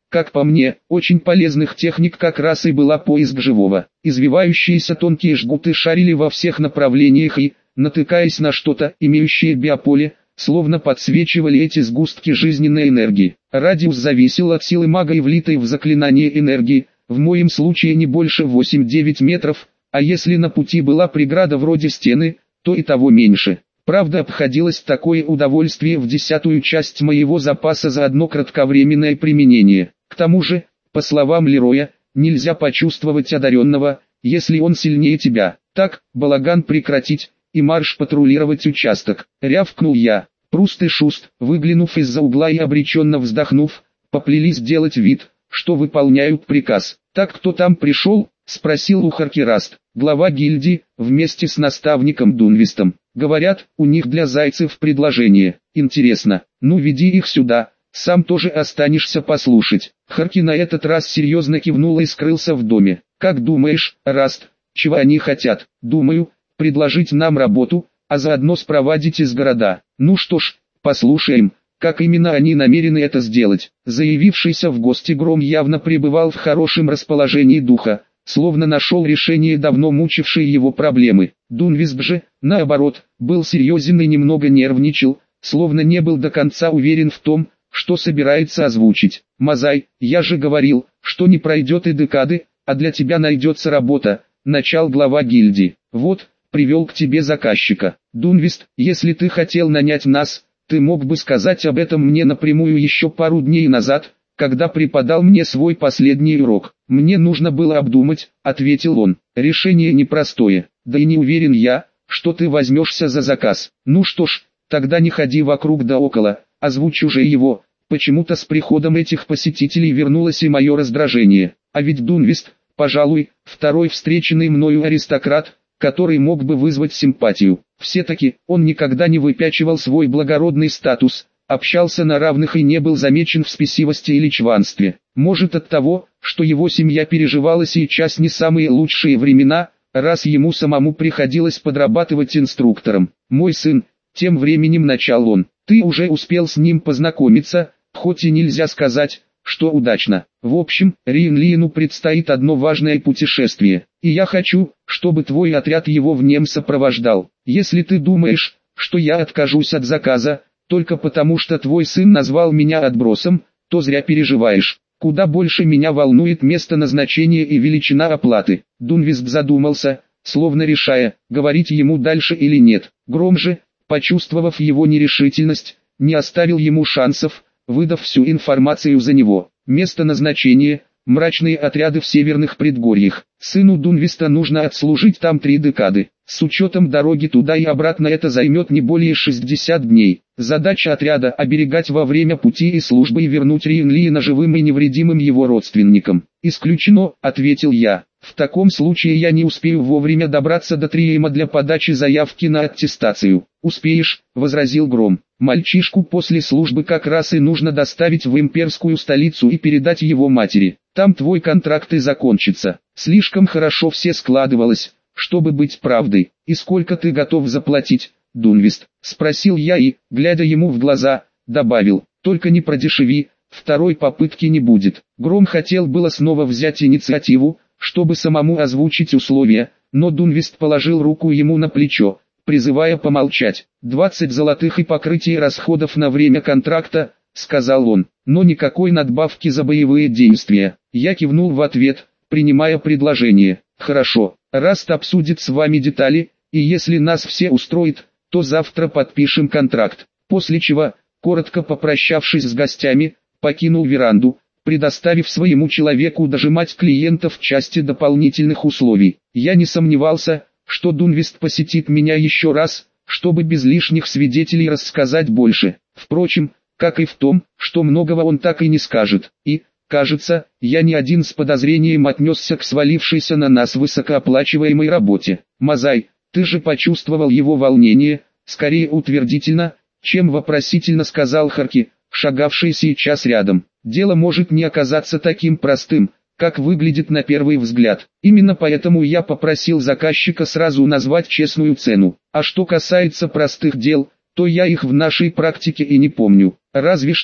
Как по мне, очень полезных техник как раз и была поиск живого. Извивающиеся тонкие жгуты шарили во всех направлениях и, натыкаясь на что-то, имеющее биополе, словно подсвечивали эти сгустки жизненной энергии. Радиус зависел от силы мага и влитой в заклинание энергии, в моем случае не больше восемь-девять метров, а если на пути была преграда вроде стены, то и того меньше. Правда, обходилось такое удовольствие в десятую часть моего запаса за одно кратковременное применение. К тому же, по словам Лероя, нельзя почувствовать одаренного, если он сильнее тебя. Так, балаган прекратить и марш патрулировать участок. Рявкнул я. Пруст и Шуст, выглянув из-за угла и обреченно вздохнув, поплелись делать вид, что выполняют приказ. «Так кто там пришел?» — спросил у Харкераст, глава гильдии, вместе с наставником Дунвистом. «Говорят, у них для зайцев предложение. Интересно, ну веди их сюда, сам тоже останешься послушать». Харки на этот раз серьезно кивнул и скрылся в доме. «Как думаешь, Раст, чего они хотят?» «Думаю, предложить нам работу, а заодно спровадить из города». «Ну что ж, послушаем, как именно они намерены это сделать». Заявившийся в гости Гром явно пребывал в хорошем расположении духа, словно нашел решение давно мучившей его проблемы. Дунвист же, наоборот, был серьезен и немного нервничал, словно не был до конца уверен в том, что собирается озвучить. «Мазай, я же говорил, что не пройдет и декады, а для тебя найдется работа», — начал глава гильдии. «Вот, привел к тебе заказчика. Дунвист, если ты хотел нанять нас, ты мог бы сказать об этом мне напрямую еще пару дней назад, когда преподал мне свой последний урок». «Мне нужно было обдумать», — ответил он. «Решение непростое, да и не уверен я, что ты возьмешься за заказ». «Ну что ж, тогда не ходи вокруг да около, озвучь уже его». Почему-то с приходом этих посетителей вернулось и мое раздражение. А ведь Дунвист, пожалуй, второй встреченный мною аристократ, который мог бы вызвать симпатию. Все-таки, он никогда не выпячивал свой благородный статус, общался на равных и не был замечен в спесивости или чванстве. Может от того, что его семья переживала сейчас не самые лучшие времена, раз ему самому приходилось подрабатывать инструктором. «Мой сын», тем временем начал он, «ты уже успел с ним познакомиться, хоть и нельзя сказать, что удачно. В общем, Риенлиену предстоит одно важное путешествие, и я хочу, чтобы твой отряд его в нем сопровождал. Если ты думаешь, что я откажусь от заказа, только потому что твой сын назвал меня отбросом, то зря переживаешь. Куда больше меня волнует место назначения и величина оплаты». Дунвист задумался, словно решая, говорить ему дальше или нет. Гром же, почувствовав его нерешительность, не оставил ему шансов, выдав всю информацию за него. Место назначения – мрачные отряды в северных предгорьях. Сыну Дунвиста нужно отслужить там три декады. С учетом дороги туда и обратно это займет не более шестидесяти дней. Задача отряда – оберегать во время пути и службы и вернуть Риенлиена живым и невредимым его родственникам. «Исключено», – ответил я. «В таком случае я не успею вовремя добраться до Триема для подачи заявки на аттестацию». «Успеешь», — возразил Гром. «Мальчишку после службы как раз и нужно доставить в имперскую столицу и передать его матери. Там твой контракт и закончится». Слишком хорошо все складывалось, чтобы быть правдой. «И сколько ты готов заплатить, Дунвист?» — спросил я и, глядя ему в глаза, добавил: «Только не продешеви, второй попытки не будет». Гром хотел было снова взять инициативу, чтобы самому озвучить условия, но Дунвист положил руку ему на плечо, призывая помолчать. «Двадцать золотых и покрытие расходов на время контракта», — сказал он, — «но никакой надбавки за боевые действия». Я кивнул в ответ, принимая предложение. «Хорошо, Раст обсудит с вами детали, и если нас все устроит, то завтра подпишем контракт». После чего, коротко попрощавшись с гостями, покинул веранду, предоставив своему человеку дожимать клиентов в части дополнительных условий. Я не сомневался, что Дунвист посетит меня еще раз, чтобы без лишних свидетелей рассказать больше. Впрочем, как и в том, что многого он так и не скажет. И, кажется, я не один с подозрением отнесся к свалившейся на нас высокооплачиваемой работе. «Мазай, ты же почувствовал его волнение?» Скорее утвердительно, чем вопросительно сказал Харки, шагавший сейчас рядом. «Дело может не оказаться таким простым, как выглядит на первый взгляд. Именно поэтому я попросил заказчика сразу назвать честную цену. А что касается простых дел, то я их в нашей практике и не помню. Разве что,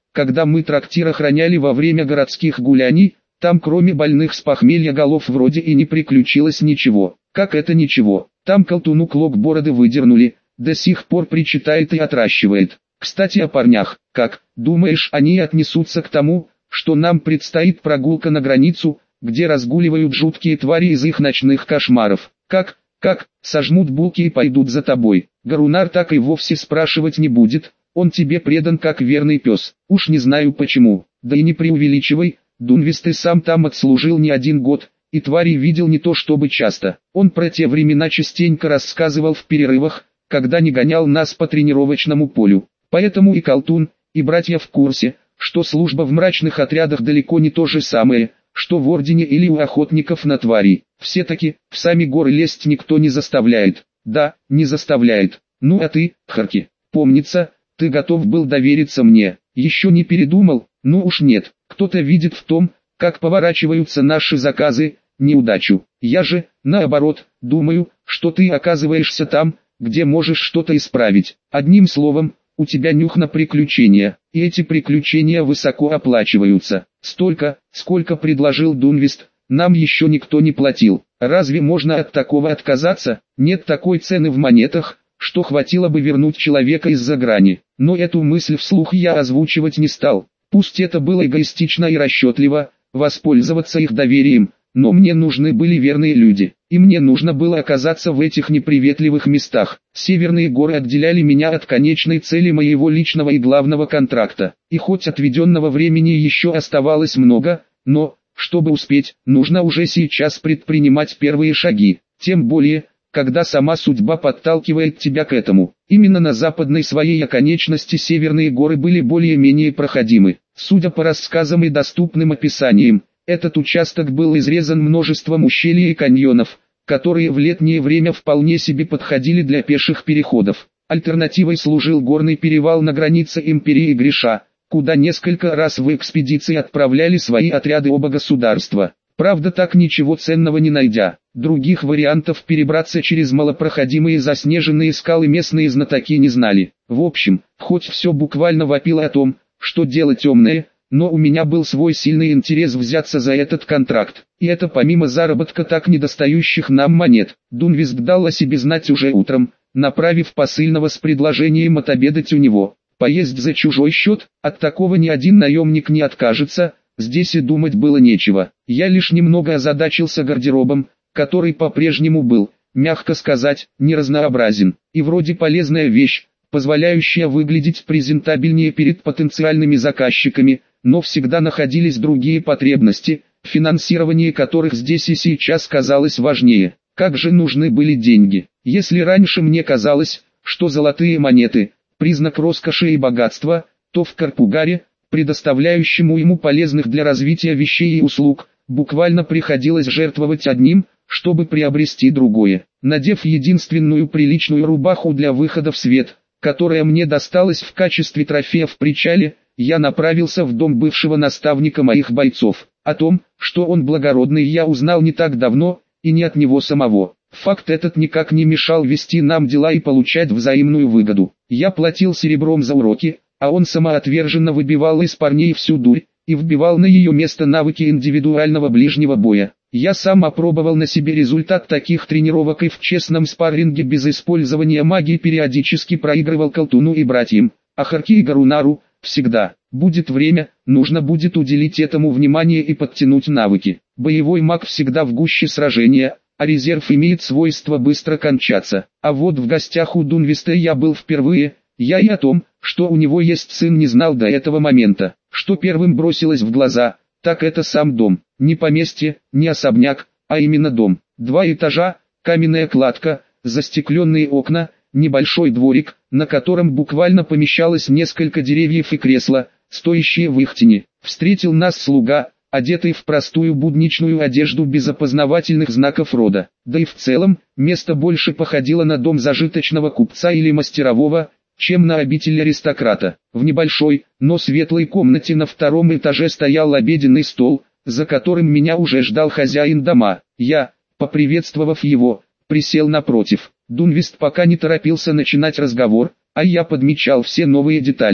когда мы трактир охраняли во время городских гуляний, там кроме больных с похмелья голов вроде и не приключилось ничего. Как это ничего? Там колтуну клок бороды выдернули, до сих пор причитает и отращивает. Кстати о парнях, как, думаешь, они отнесутся к тому, что нам предстоит прогулка на границу, где разгуливают жуткие твари из их ночных кошмаров? Как, как, сожмут булки и пойдут за тобой. Гарунар так и вовсе спрашивать не будет, он тебе предан как верный пес. Уж не знаю почему, да и не преувеличивай, Дунвист и сам там отслужил не один год, и твари видел не то чтобы часто. Он про те времена частенько рассказывал в перерывах, когда не гонял нас по тренировочному полю. Поэтому и колтун, и братья в курсе, что служба в мрачных отрядах далеко не то же самое, что в ордене или у охотников на тварей. Все-таки, в сами горы лезть никто не заставляет. Да, не заставляет. Ну а ты, Харки, помнится, ты готов был довериться мне. Еще не передумал? Ну уж нет. Кто-то видит в том, как поворачиваются наши заказы, неудачу. Я же, наоборот, думаю, что ты оказываешься там, где можешь что-то исправить. Одним словом, у тебя нюх на приключения, и эти приключения высоко оплачиваются. Столько, сколько предложил Дунвист, нам еще никто не платил. Разве можно от такого отказаться? Нет такой цены в монетах, что хватило бы вернуть человека из-за грани. Но эту мысль вслух я озвучивать не стал. Пусть это было эгоистично и расчетливо, воспользоваться их доверием, но мне нужны были верные люди, и мне нужно было оказаться в этих неприветливых местах. Северные горы отделяли меня от конечной цели моего личного и главного контракта, и хоть отведенного времени еще оставалось много, но, чтобы успеть, нужно уже сейчас предпринимать первые шаги, тем более, когда сама судьба подталкивает тебя к этому. Именно на западной своей оконечности северные горы были более-менее проходимы. Судя по рассказам и доступным описаниям, этот участок был изрезан множеством ущелий и каньонов, которые в летнее время вполне себе подходили для пеших переходов. Альтернативой служил горный перевал на границе Империи и Гриша, куда несколько раз в экспедиции отправляли свои отряды оба государства. Правда, так ничего ценного не найдя, других вариантов перебраться через малопроходимые заснеженные скалы местные знатоки не знали. В общем, хоть все буквально вопило о том, что дело темное, но у меня был свой сильный интерес взяться за этот контракт. И это помимо заработка так недостающих нам монет. Дунвист дал о себе знать уже утром, направив посыльного с предложением отобедать у него. Поесть за чужой счет, от такого ни один наемник не откажется. Здесь и думать было нечего. Я лишь немного озадачился гардеробом, который по-прежнему был, мягко сказать, неразнообразен. И вроде полезная вещь, позволяющая выглядеть презентабельнее перед потенциальными заказчиками, но всегда находились другие потребности, финансирование которых здесь и сейчас казалось важнее. Как же нужны были деньги. Если раньше мне казалось, что золотые монеты – признак роскоши и богатства, то в Карпугаре, предоставляющему ему полезных для развития вещей и услуг, буквально приходилось жертвовать одним, чтобы приобрести другое. Надев единственную приличную рубаху для выхода в свет, которая мне досталась в качестве трофея в причале, я направился в дом бывшего наставника моих бойцов. О том, что он благородный, я узнал не так давно, и не от него самого. Факт этот никак не мешал вести нам дела и получать взаимную выгоду. Я платил серебром за уроки, а он самоотверженно выбивал из парней всю дурь, и вбивал на ее место навыки индивидуального ближнего боя. Я сам опробовал на себе результат таких тренировок и в честном спарринге без использования магии периодически проигрывал колтуну и братьям, а Харки и Гарунару, всегда. Будет время, нужно будет уделить этому внимание и подтянуть навыки. Боевой маг всегда в гуще сражения, а резерв имеет свойство быстро кончаться. А вот в гостях у Дунвиста я был впервые. Я и о том, что у него есть сын, не знал до этого момента. Что первым бросилось в глаза, так это сам дом. Не поместье, не особняк, а именно дом. Два этажа, каменная кладка, застекленные окна, небольшой дворик, на котором буквально помещалось несколько деревьев и кресла, стоящие в их тени. Встретил нас слуга, одетый в простую будничную одежду без опознавательных знаков рода. Да и в целом, место больше походило на дом зажиточного купца или мастерового, чем на обитель аристократа. В небольшой, но светлой комнате на втором этаже стоял обеденный стол, за которым меня уже ждал хозяин дома. Я, поприветствовав его, присел напротив. Дунвист пока не торопился начинать разговор, а я подмечал все новые детали.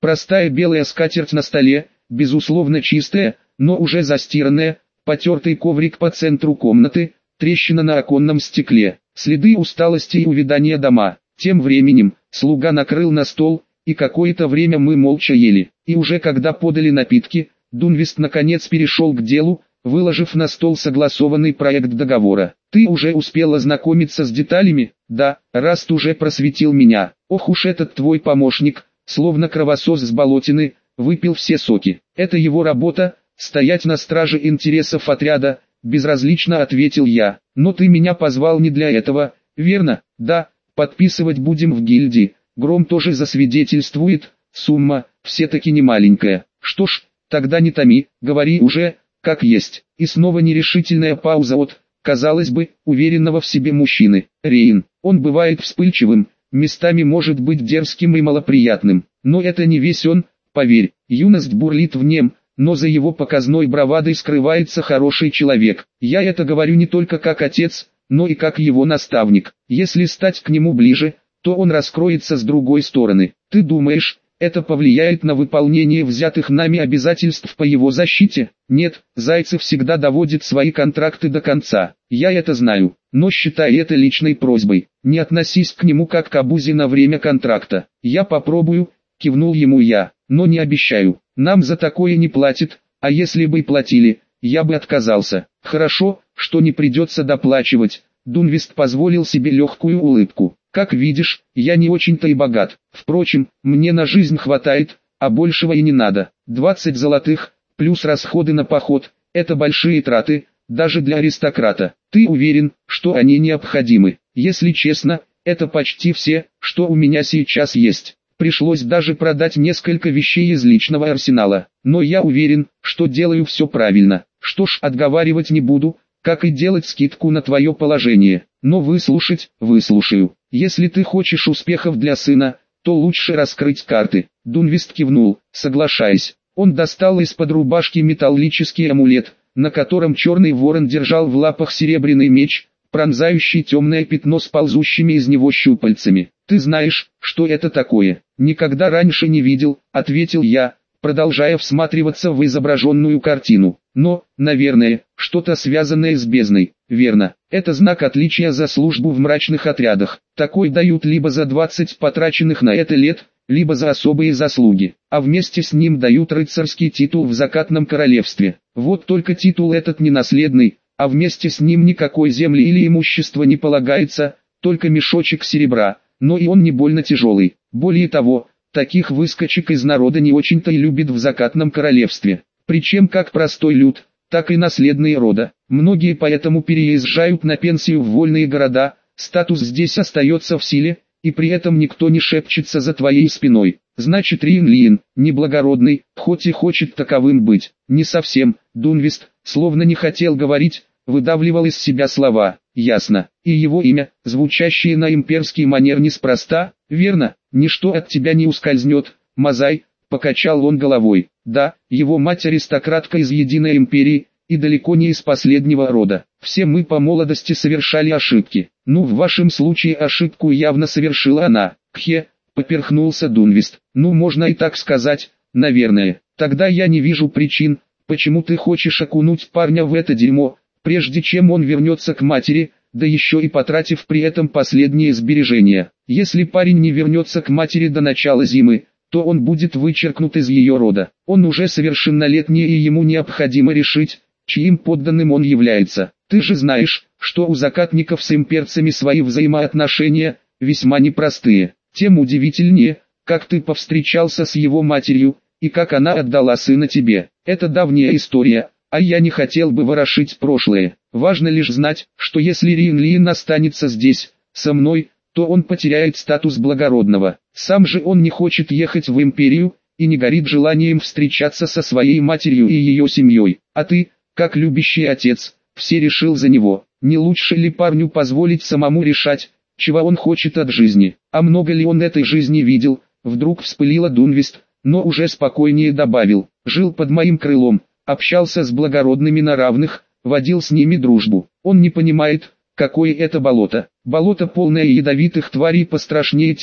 Простая белая скатерть на столе, безусловно чистая, но уже застиранная, потертый коврик по центру комнаты, трещина на оконном стекле, следы усталости и увядания дома. Тем временем, слуга накрыл на стол, и какое-то время мы молча ели. И уже когда подали напитки, Дунвист наконец перешел к делу, выложив на стол согласованный проект договора. «Ты уже успел ознакомиться с деталями?» «Да, Раст уже просветил меня. Ох уж этот твой помощник, словно кровосос с болотины, выпил все соки. Это его работа, стоять на страже интересов отряда», безразлично ответил я. «Но ты меня позвал не для этого, верно?» «Да, подписывать будем в гильдии. Гром тоже засвидетельствует, сумма, все-таки не маленькая. Что ж, тогда не томи, говори уже, как есть». И снова нерешительная пауза от, казалось бы, уверенного в себе мужчины. Рейн, он бывает вспыльчивым, местами может быть дерзким и малоприятным, но это не весь он, поверь. Юность бурлит в нем, но за его показной бравадой скрывается хороший человек. Я это говорю не только как отец, но и как его наставник. Если стать к нему ближе, то он раскроется с другой стороны. Ты думаешь, это повлияет на выполнение взятых нами обязательств по его защите? Нет, Зайцев всегда доводит свои контракты до конца. Я это знаю, но считай это личной просьбой. Не относись к нему как к обузе на время контракта. Я попробую, кивнул ему я, но не обещаю. Нам за такое не платят, а если бы и платили, я бы отказался. Хорошо, что не придется доплачивать. Дунвист позволил себе легкую улыбку. Как видишь, я не очень-то и богат. Впрочем, мне на жизнь хватает, а большего и не надо. двадцать золотых, плюс расходы на поход, это большие траты, даже для аристократа. Ты уверен, что они необходимы? Если честно, это почти все, что у меня сейчас есть. Пришлось даже продать несколько вещей из личного арсенала. Но я уверен, что делаю все правильно. Что ж, отговаривать не буду, как и делать скидку на твое положение. Но выслушать, выслушаю. Если ты хочешь успехов для сына, то лучше раскрыть карты. Дунвист кивнул, соглашаясь. Он достал из-под рубашки металлический амулет, на котором черный ворон держал в лапах серебряный меч, пронзающий темное пятно с ползущими из него щупальцами. «Ты знаешь, что это такое?» «Никогда раньше не видел», — ответил я, продолжая всматриваться в изображенную картину. «Но, наверное, что-то связанное с бездной, верно? Это знак отличия за службу в мрачных отрядах. Такой дают либо за двадцать потраченных на это лет, либо за особые заслуги, а вместе с ним дают рыцарский титул в закатном королевстве. Вот только титул этот не наследный, а вместе с ним никакой земли или имущества не полагается, только мешочек серебра, но и он не больно тяжелый. Более того, таких выскочек из народа не очень-то и любят в закатном королевстве. Причем как простой люд, так и наследные рода. Многие поэтому переезжают на пенсию в вольные города, статус здесь остается в силе, и при этом никто не шепчется за твоей спиной. Значит, Риен Лиен, неблагородный, хоть и хочет таковым быть. Не совсем. Дунвист, словно не хотел говорить, выдавливал из себя слова. Ясно. И его имя, звучащее на имперский манер неспроста, верно? Ничто от тебя не ускользнет, Мазай, покачал он головой. Да, его мать аристократка из Единой Империи, и далеко не из последнего рода. Все мы по молодости совершали ошибки. Ну, в вашем случае ошибку явно совершила она. Кхе, поперхнулся Дунвист. Ну, можно и так сказать, наверное. Тогда я не вижу причин, почему ты хочешь окунуть парня в это дерьмо, прежде чем он вернется к матери, да еще и потратив при этом последние сбережения. Если парень не вернется к матери до начала зимы, то он будет вычеркнут из ее рода. Он уже совершеннолетний, и ему необходимо решить, чьим подданным он является. Ты же знаешь, что у закатников с имперцами свои взаимоотношения весьма непростые. Тем удивительнее, как ты повстречался с его матерью, и как она отдала сына тебе. Это давняя история, а я не хотел бы ворошить прошлое. Важно лишь знать, что если Риен Лиен останется здесь, со мной, то он потеряет статус благородного. Сам же он не хочет ехать в империю, и не горит желанием встречаться со своей матерью и ее семьей. А ты, как любящий отец, все решил за него. Не лучше ли парню позволить самому решать, чего он хочет от жизни? А много ли он этой жизни видел? Вдруг вспылила Дунвист, но уже спокойнее добавил. Жил под моим крылом, общался с благородными на равных, водил с ними дружбу. Он не понимает, какое это болото. Болото полное ядовитых тварей пострашнее тех,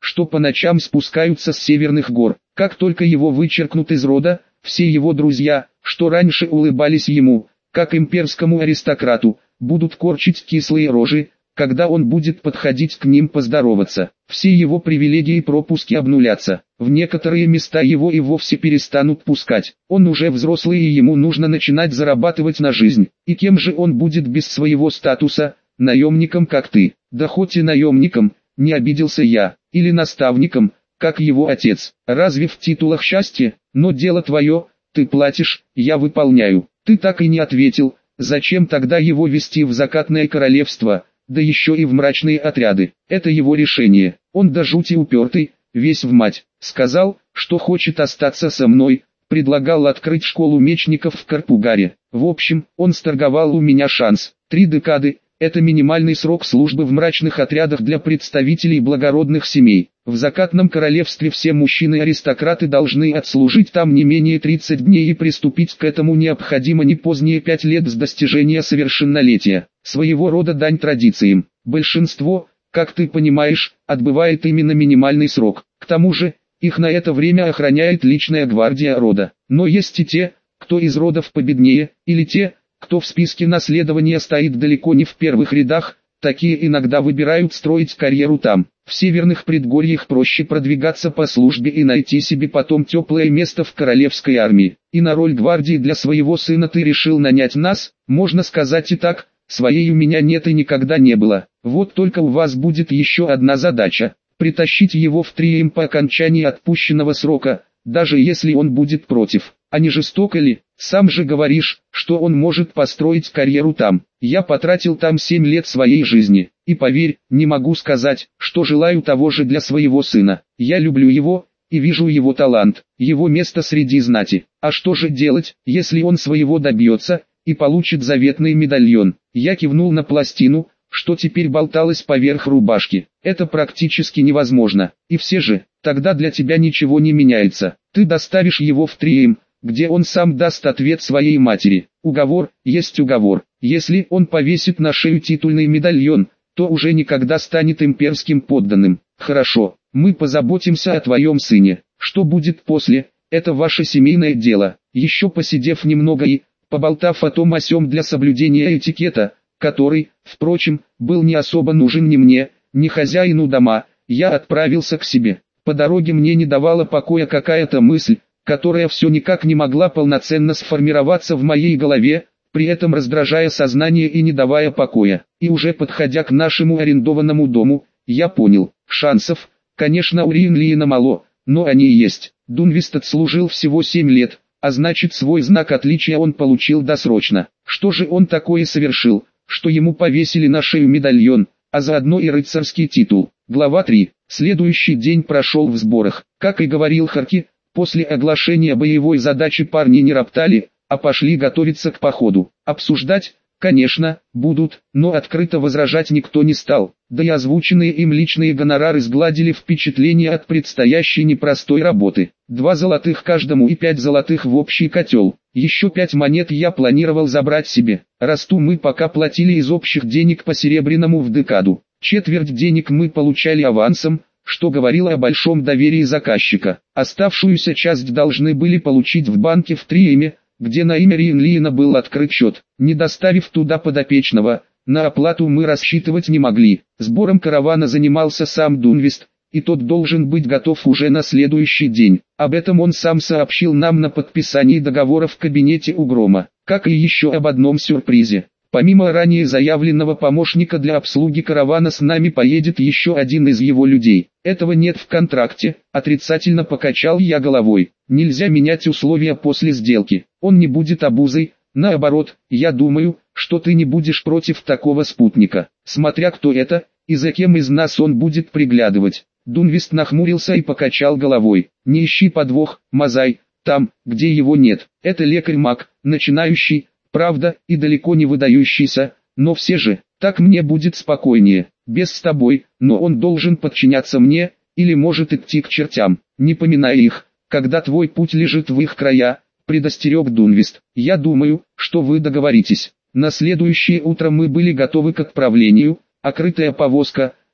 что по ночам спускаются с северных гор. Как только его вычеркнут из рода, все его друзья, что раньше улыбались ему, как имперскому аристократу, будут корчить кислые рожи, когда он будет подходить к ним поздороваться. Все его привилегии и пропуски обнулятся. В некоторые места его и вовсе перестанут пускать. Он уже взрослый и ему нужно начинать зарабатывать на жизнь. И кем же он будет без своего статуса? Наемником, как ты. Да хоть и наемником, не обиделся я. Или наставником, как его отец. Разве в титулах счастье? Но дело твое, ты платишь, я выполняю. Ты так и не ответил, зачем тогда его вести в закатное королевство? Да еще и в мрачные отряды. Это его решение. Он до жути упертый, весь в мать. Сказал, что хочет остаться со мной, предлагал открыть школу мечников в Карпугаре. В общем, он сторговал у меня шанс. Три декады – это минимальный срок службы в мрачных отрядах для представителей благородных семей. В закатном королевстве все мужчины-аристократы должны отслужить там не менее тридцати дней и приступить к этому необходимо не позднее пять лет с достижения совершеннолетия. Своего рода дань традициям. Большинство, как ты понимаешь, отбывает именно минимальный срок. К тому же, их на это время охраняет личная гвардия рода. Но есть и те, кто из родов победнее, или те, кто в списке наследования стоит далеко не в первых рядах, такие иногда выбирают строить карьеру там. В северных предгорьях проще продвигаться по службе и найти себе потом теплое место в королевской армии. И на роль гвардии для своего сына ты решил нанять нас, можно сказать и так, своей у меня нет и никогда не было. Вот только у вас будет еще одна задача – притащить его в Трием по окончании отпущенного срока, даже если он будет против. А не жестоко ли? Сам же говоришь, что он может построить карьеру там. Я потратил там семь лет своей жизни. И поверь, не могу сказать, что желаю того же для своего сына. Я люблю его, и вижу его талант, его место среди знати. А что же делать, если он своего добьется, и получит заветный медальон? Я кивнул на пластину, что теперь болталась поверх рубашки. Это практически невозможно. И все же, тогда для тебя ничего не меняется. Ты доставишь его в Трием, где он сам даст ответ своей матери. Уговор, есть уговор. Если он повесит на шею титульный медальон, то уже никогда станет имперским подданным. Хорошо, мы позаботимся о твоем сыне. Что будет после, это ваше семейное дело. Еще посидев немного и, поболтав о том о сём для соблюдения этикета, который, впрочем, был не особо нужен ни мне, ни хозяину дома, я отправился к себе. По дороге мне не давала покоя какая-то мысль, которая все никак не могла полноценно сформироваться в моей голове, при этом раздражая сознание и не давая покоя. И уже подходя к нашему арендованному дому, я понял, шансов, конечно, у Ринлиена мало, но они есть. Дунвист отслужил всего семь лет, а значит свой знак отличия он получил досрочно. Что же он такое совершил, что ему повесили на шею медальон, а заодно и рыцарский титул? Глава три. Следующий день прошел в сборах. Как и говорил Харки, после оглашения боевой задачи парни не роптали, а пошли готовиться к походу. Обсуждать, конечно, будут, но открыто возражать никто не стал. Да и озвученные им личные гонорары сгладили впечатление от предстоящей непростой работы. Два золотых каждому и пять золотых в общий котел. Еще пять монет я планировал забрать себе. Расту мы пока платили из общих денег по серебряному в декаду. Четверть денег мы получали авансом, что говорило о большом доверии заказчика. Оставшуюся часть должны были получить в банке в Триеме, где на имя Ринлиена был открыт счет. Не доставив туда подопечного, на оплату мы рассчитывать не могли. Сбором каравана занимался сам Дунвист, и тот должен быть готов уже на следующий день. Об этом он сам сообщил нам на подписании договора в кабинете у Грома, как и еще об одном сюрпризе. Помимо ранее заявленного помощника для обслуги каравана с нами поедет еще один из его людей. Этого нет в контракте, отрицательно покачал я головой. Нельзя менять условия после сделки. Он не будет обузой, наоборот, я думаю, что ты не будешь против такого спутника. Смотря кто это, и за кем из нас он будет приглядывать. Дунвист нахмурился и покачал головой. Не ищи подвох, Мазай, там, где его нет. Это лекарь-маг, начинающий, правда, и далеко не выдающийся, но все же, так мне будет спокойнее. Без с тобой, но он должен подчиняться мне, или может идти к чертям. Не поминай их, когда твой путь лежит в их края, предостерег Дунвист. Я думаю, что вы договоритесь. На следующее утро мы были готовы к отправлению, а крытая повозка,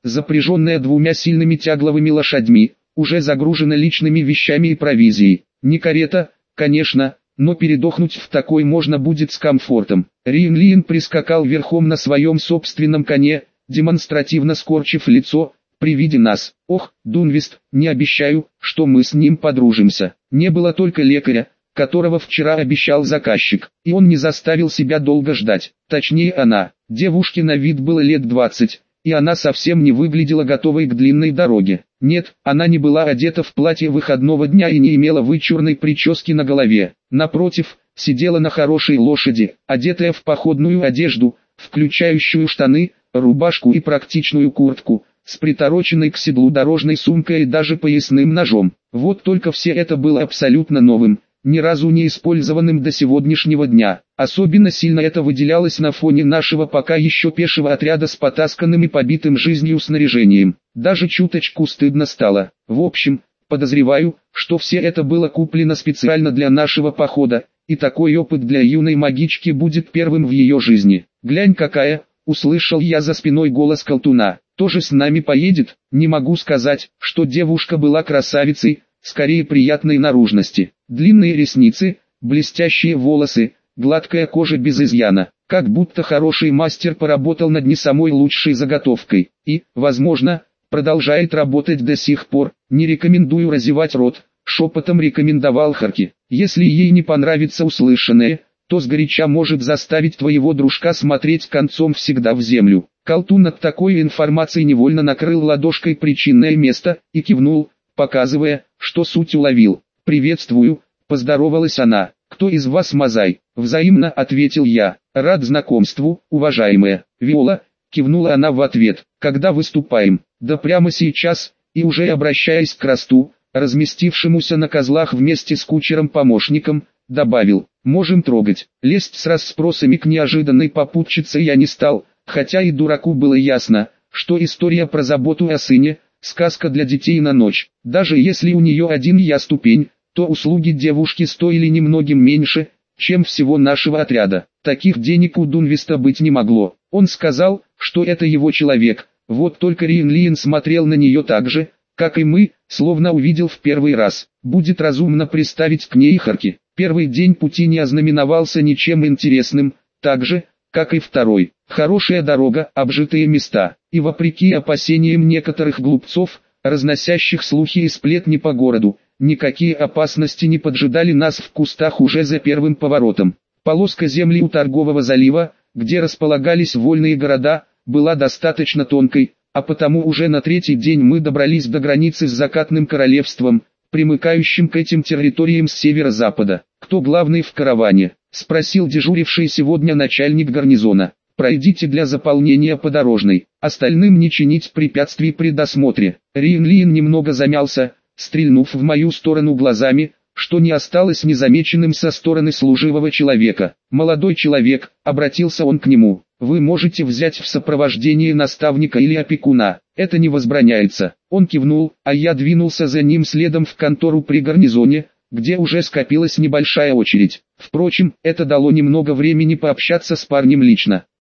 запряженная двумя сильными тягловыми лошадьми, уже загружена личными вещами и провизией. Не карета, конечно, но передохнуть в такой можно будет с комфортом. Риен-Лиен прискакал верхом на своем собственном коне, демонстративно скорчив лицо при виде нас. Ох, Дунвист, не обещаю, что мы с ним подружимся. Не было только лекаря, которого вчера обещал заказчик, и он не заставил себя долго ждать. Точнее она, девушке на вид было лет двадцать, и она совсем не выглядела готовой к длинной дороге. Нет, она не была одета в платье выходного дня и не имела вычурной прически на голове. Напротив, сидела на хорошей лошади, одетая в походную одежду, включающую штаны, рубашку и практичную куртку, с притороченной к седлу дорожной сумкой и даже поясным ножом. Вот только все это было абсолютно новым, ни разу не использованным до сегодняшнего дня. Особенно сильно это выделялось на фоне нашего пока еще пешего отряда с потасканным и побитым жизнью снаряжением. Даже чуточку стыдно стало. В общем, подозреваю, что все это было куплено специально для нашего похода, и такой опыт для юной магички будет первым в ее жизни. «Глянь какая!» — услышал я за спиной голос колтуна. «Тоже с нами поедет?» Не могу сказать, что девушка была красавицей, скорее приятной наружности. Длинные ресницы, блестящие волосы, гладкая кожа без изъяна. Как будто хороший мастер поработал над не самой лучшей заготовкой. И, возможно, продолжает работать до сих пор. Не рекомендую разевать рот, шепотом рекомендовал Харки. Если ей не понравится услышанное, то сгоряча может заставить твоего дружка смотреть концом всегда в землю. Колтун от такой информации невольно накрыл ладошкой причинное место и кивнул, показывая, что суть уловил. «Приветствую», — поздоровалась она. «Кто из вас Мазай?» «Взаимно», — ответил я. «Рад знакомству, уважаемая». «Виола», — кивнула она в ответ. «Когда выступаем?» «Да прямо сейчас», и уже обращаясь к Расту, разместившемуся на козлах вместе с кучером-помощником, добавил: «Можем трогать». Лезть с расспросами к неожиданной попутчице я не стал, хотя и дураку было ясно, что история про заботу о сыне — сказка для детей на ночь. Даже если у нее один я ступень, то услуги девушки стоили немногим меньше, чем всего нашего отряда. Таких денег у Дунвиста быть не могло. Он сказал, что это его человек, вот только Риен-Лиен смотрел на нее так же, как и мы, словно увидел в первый раз. Будет разумно приставить к ней Харки. Первый день пути не ознаменовался ничем интересным, так же, как и второй. Хорошая дорога, обжитые места, и вопреки опасениям некоторых глупцов, разносящих слухи и сплетни по городу, никакие опасности не поджидали нас в кустах уже за первым поворотом. Полоска земли у торгового залива, где располагались вольные города, была достаточно тонкой, а потому уже на третий день мы добрались до границы с Закатным королевством, примыкающим к этим территориям с северо-запада. «Кто главный в караване?» — спросил дежуривший сегодня начальник гарнизона. «Пройдите для заполнения подорожной, остальным не чинить препятствий при досмотре». Риен-Лиен немного замялся, стрельнув в мою сторону глазами, что не осталось незамеченным со стороны служивого человека. «Молодой человек», — обратился он к нему, — «вы можете взять в сопровождении наставника или опекуна, это не возбраняется». Он кивнул, а я двинулся за ним следом в контору при гарнизоне, где уже скопилась небольшая очередь. Впрочем, это дало немного времени пообщаться с парнем лично.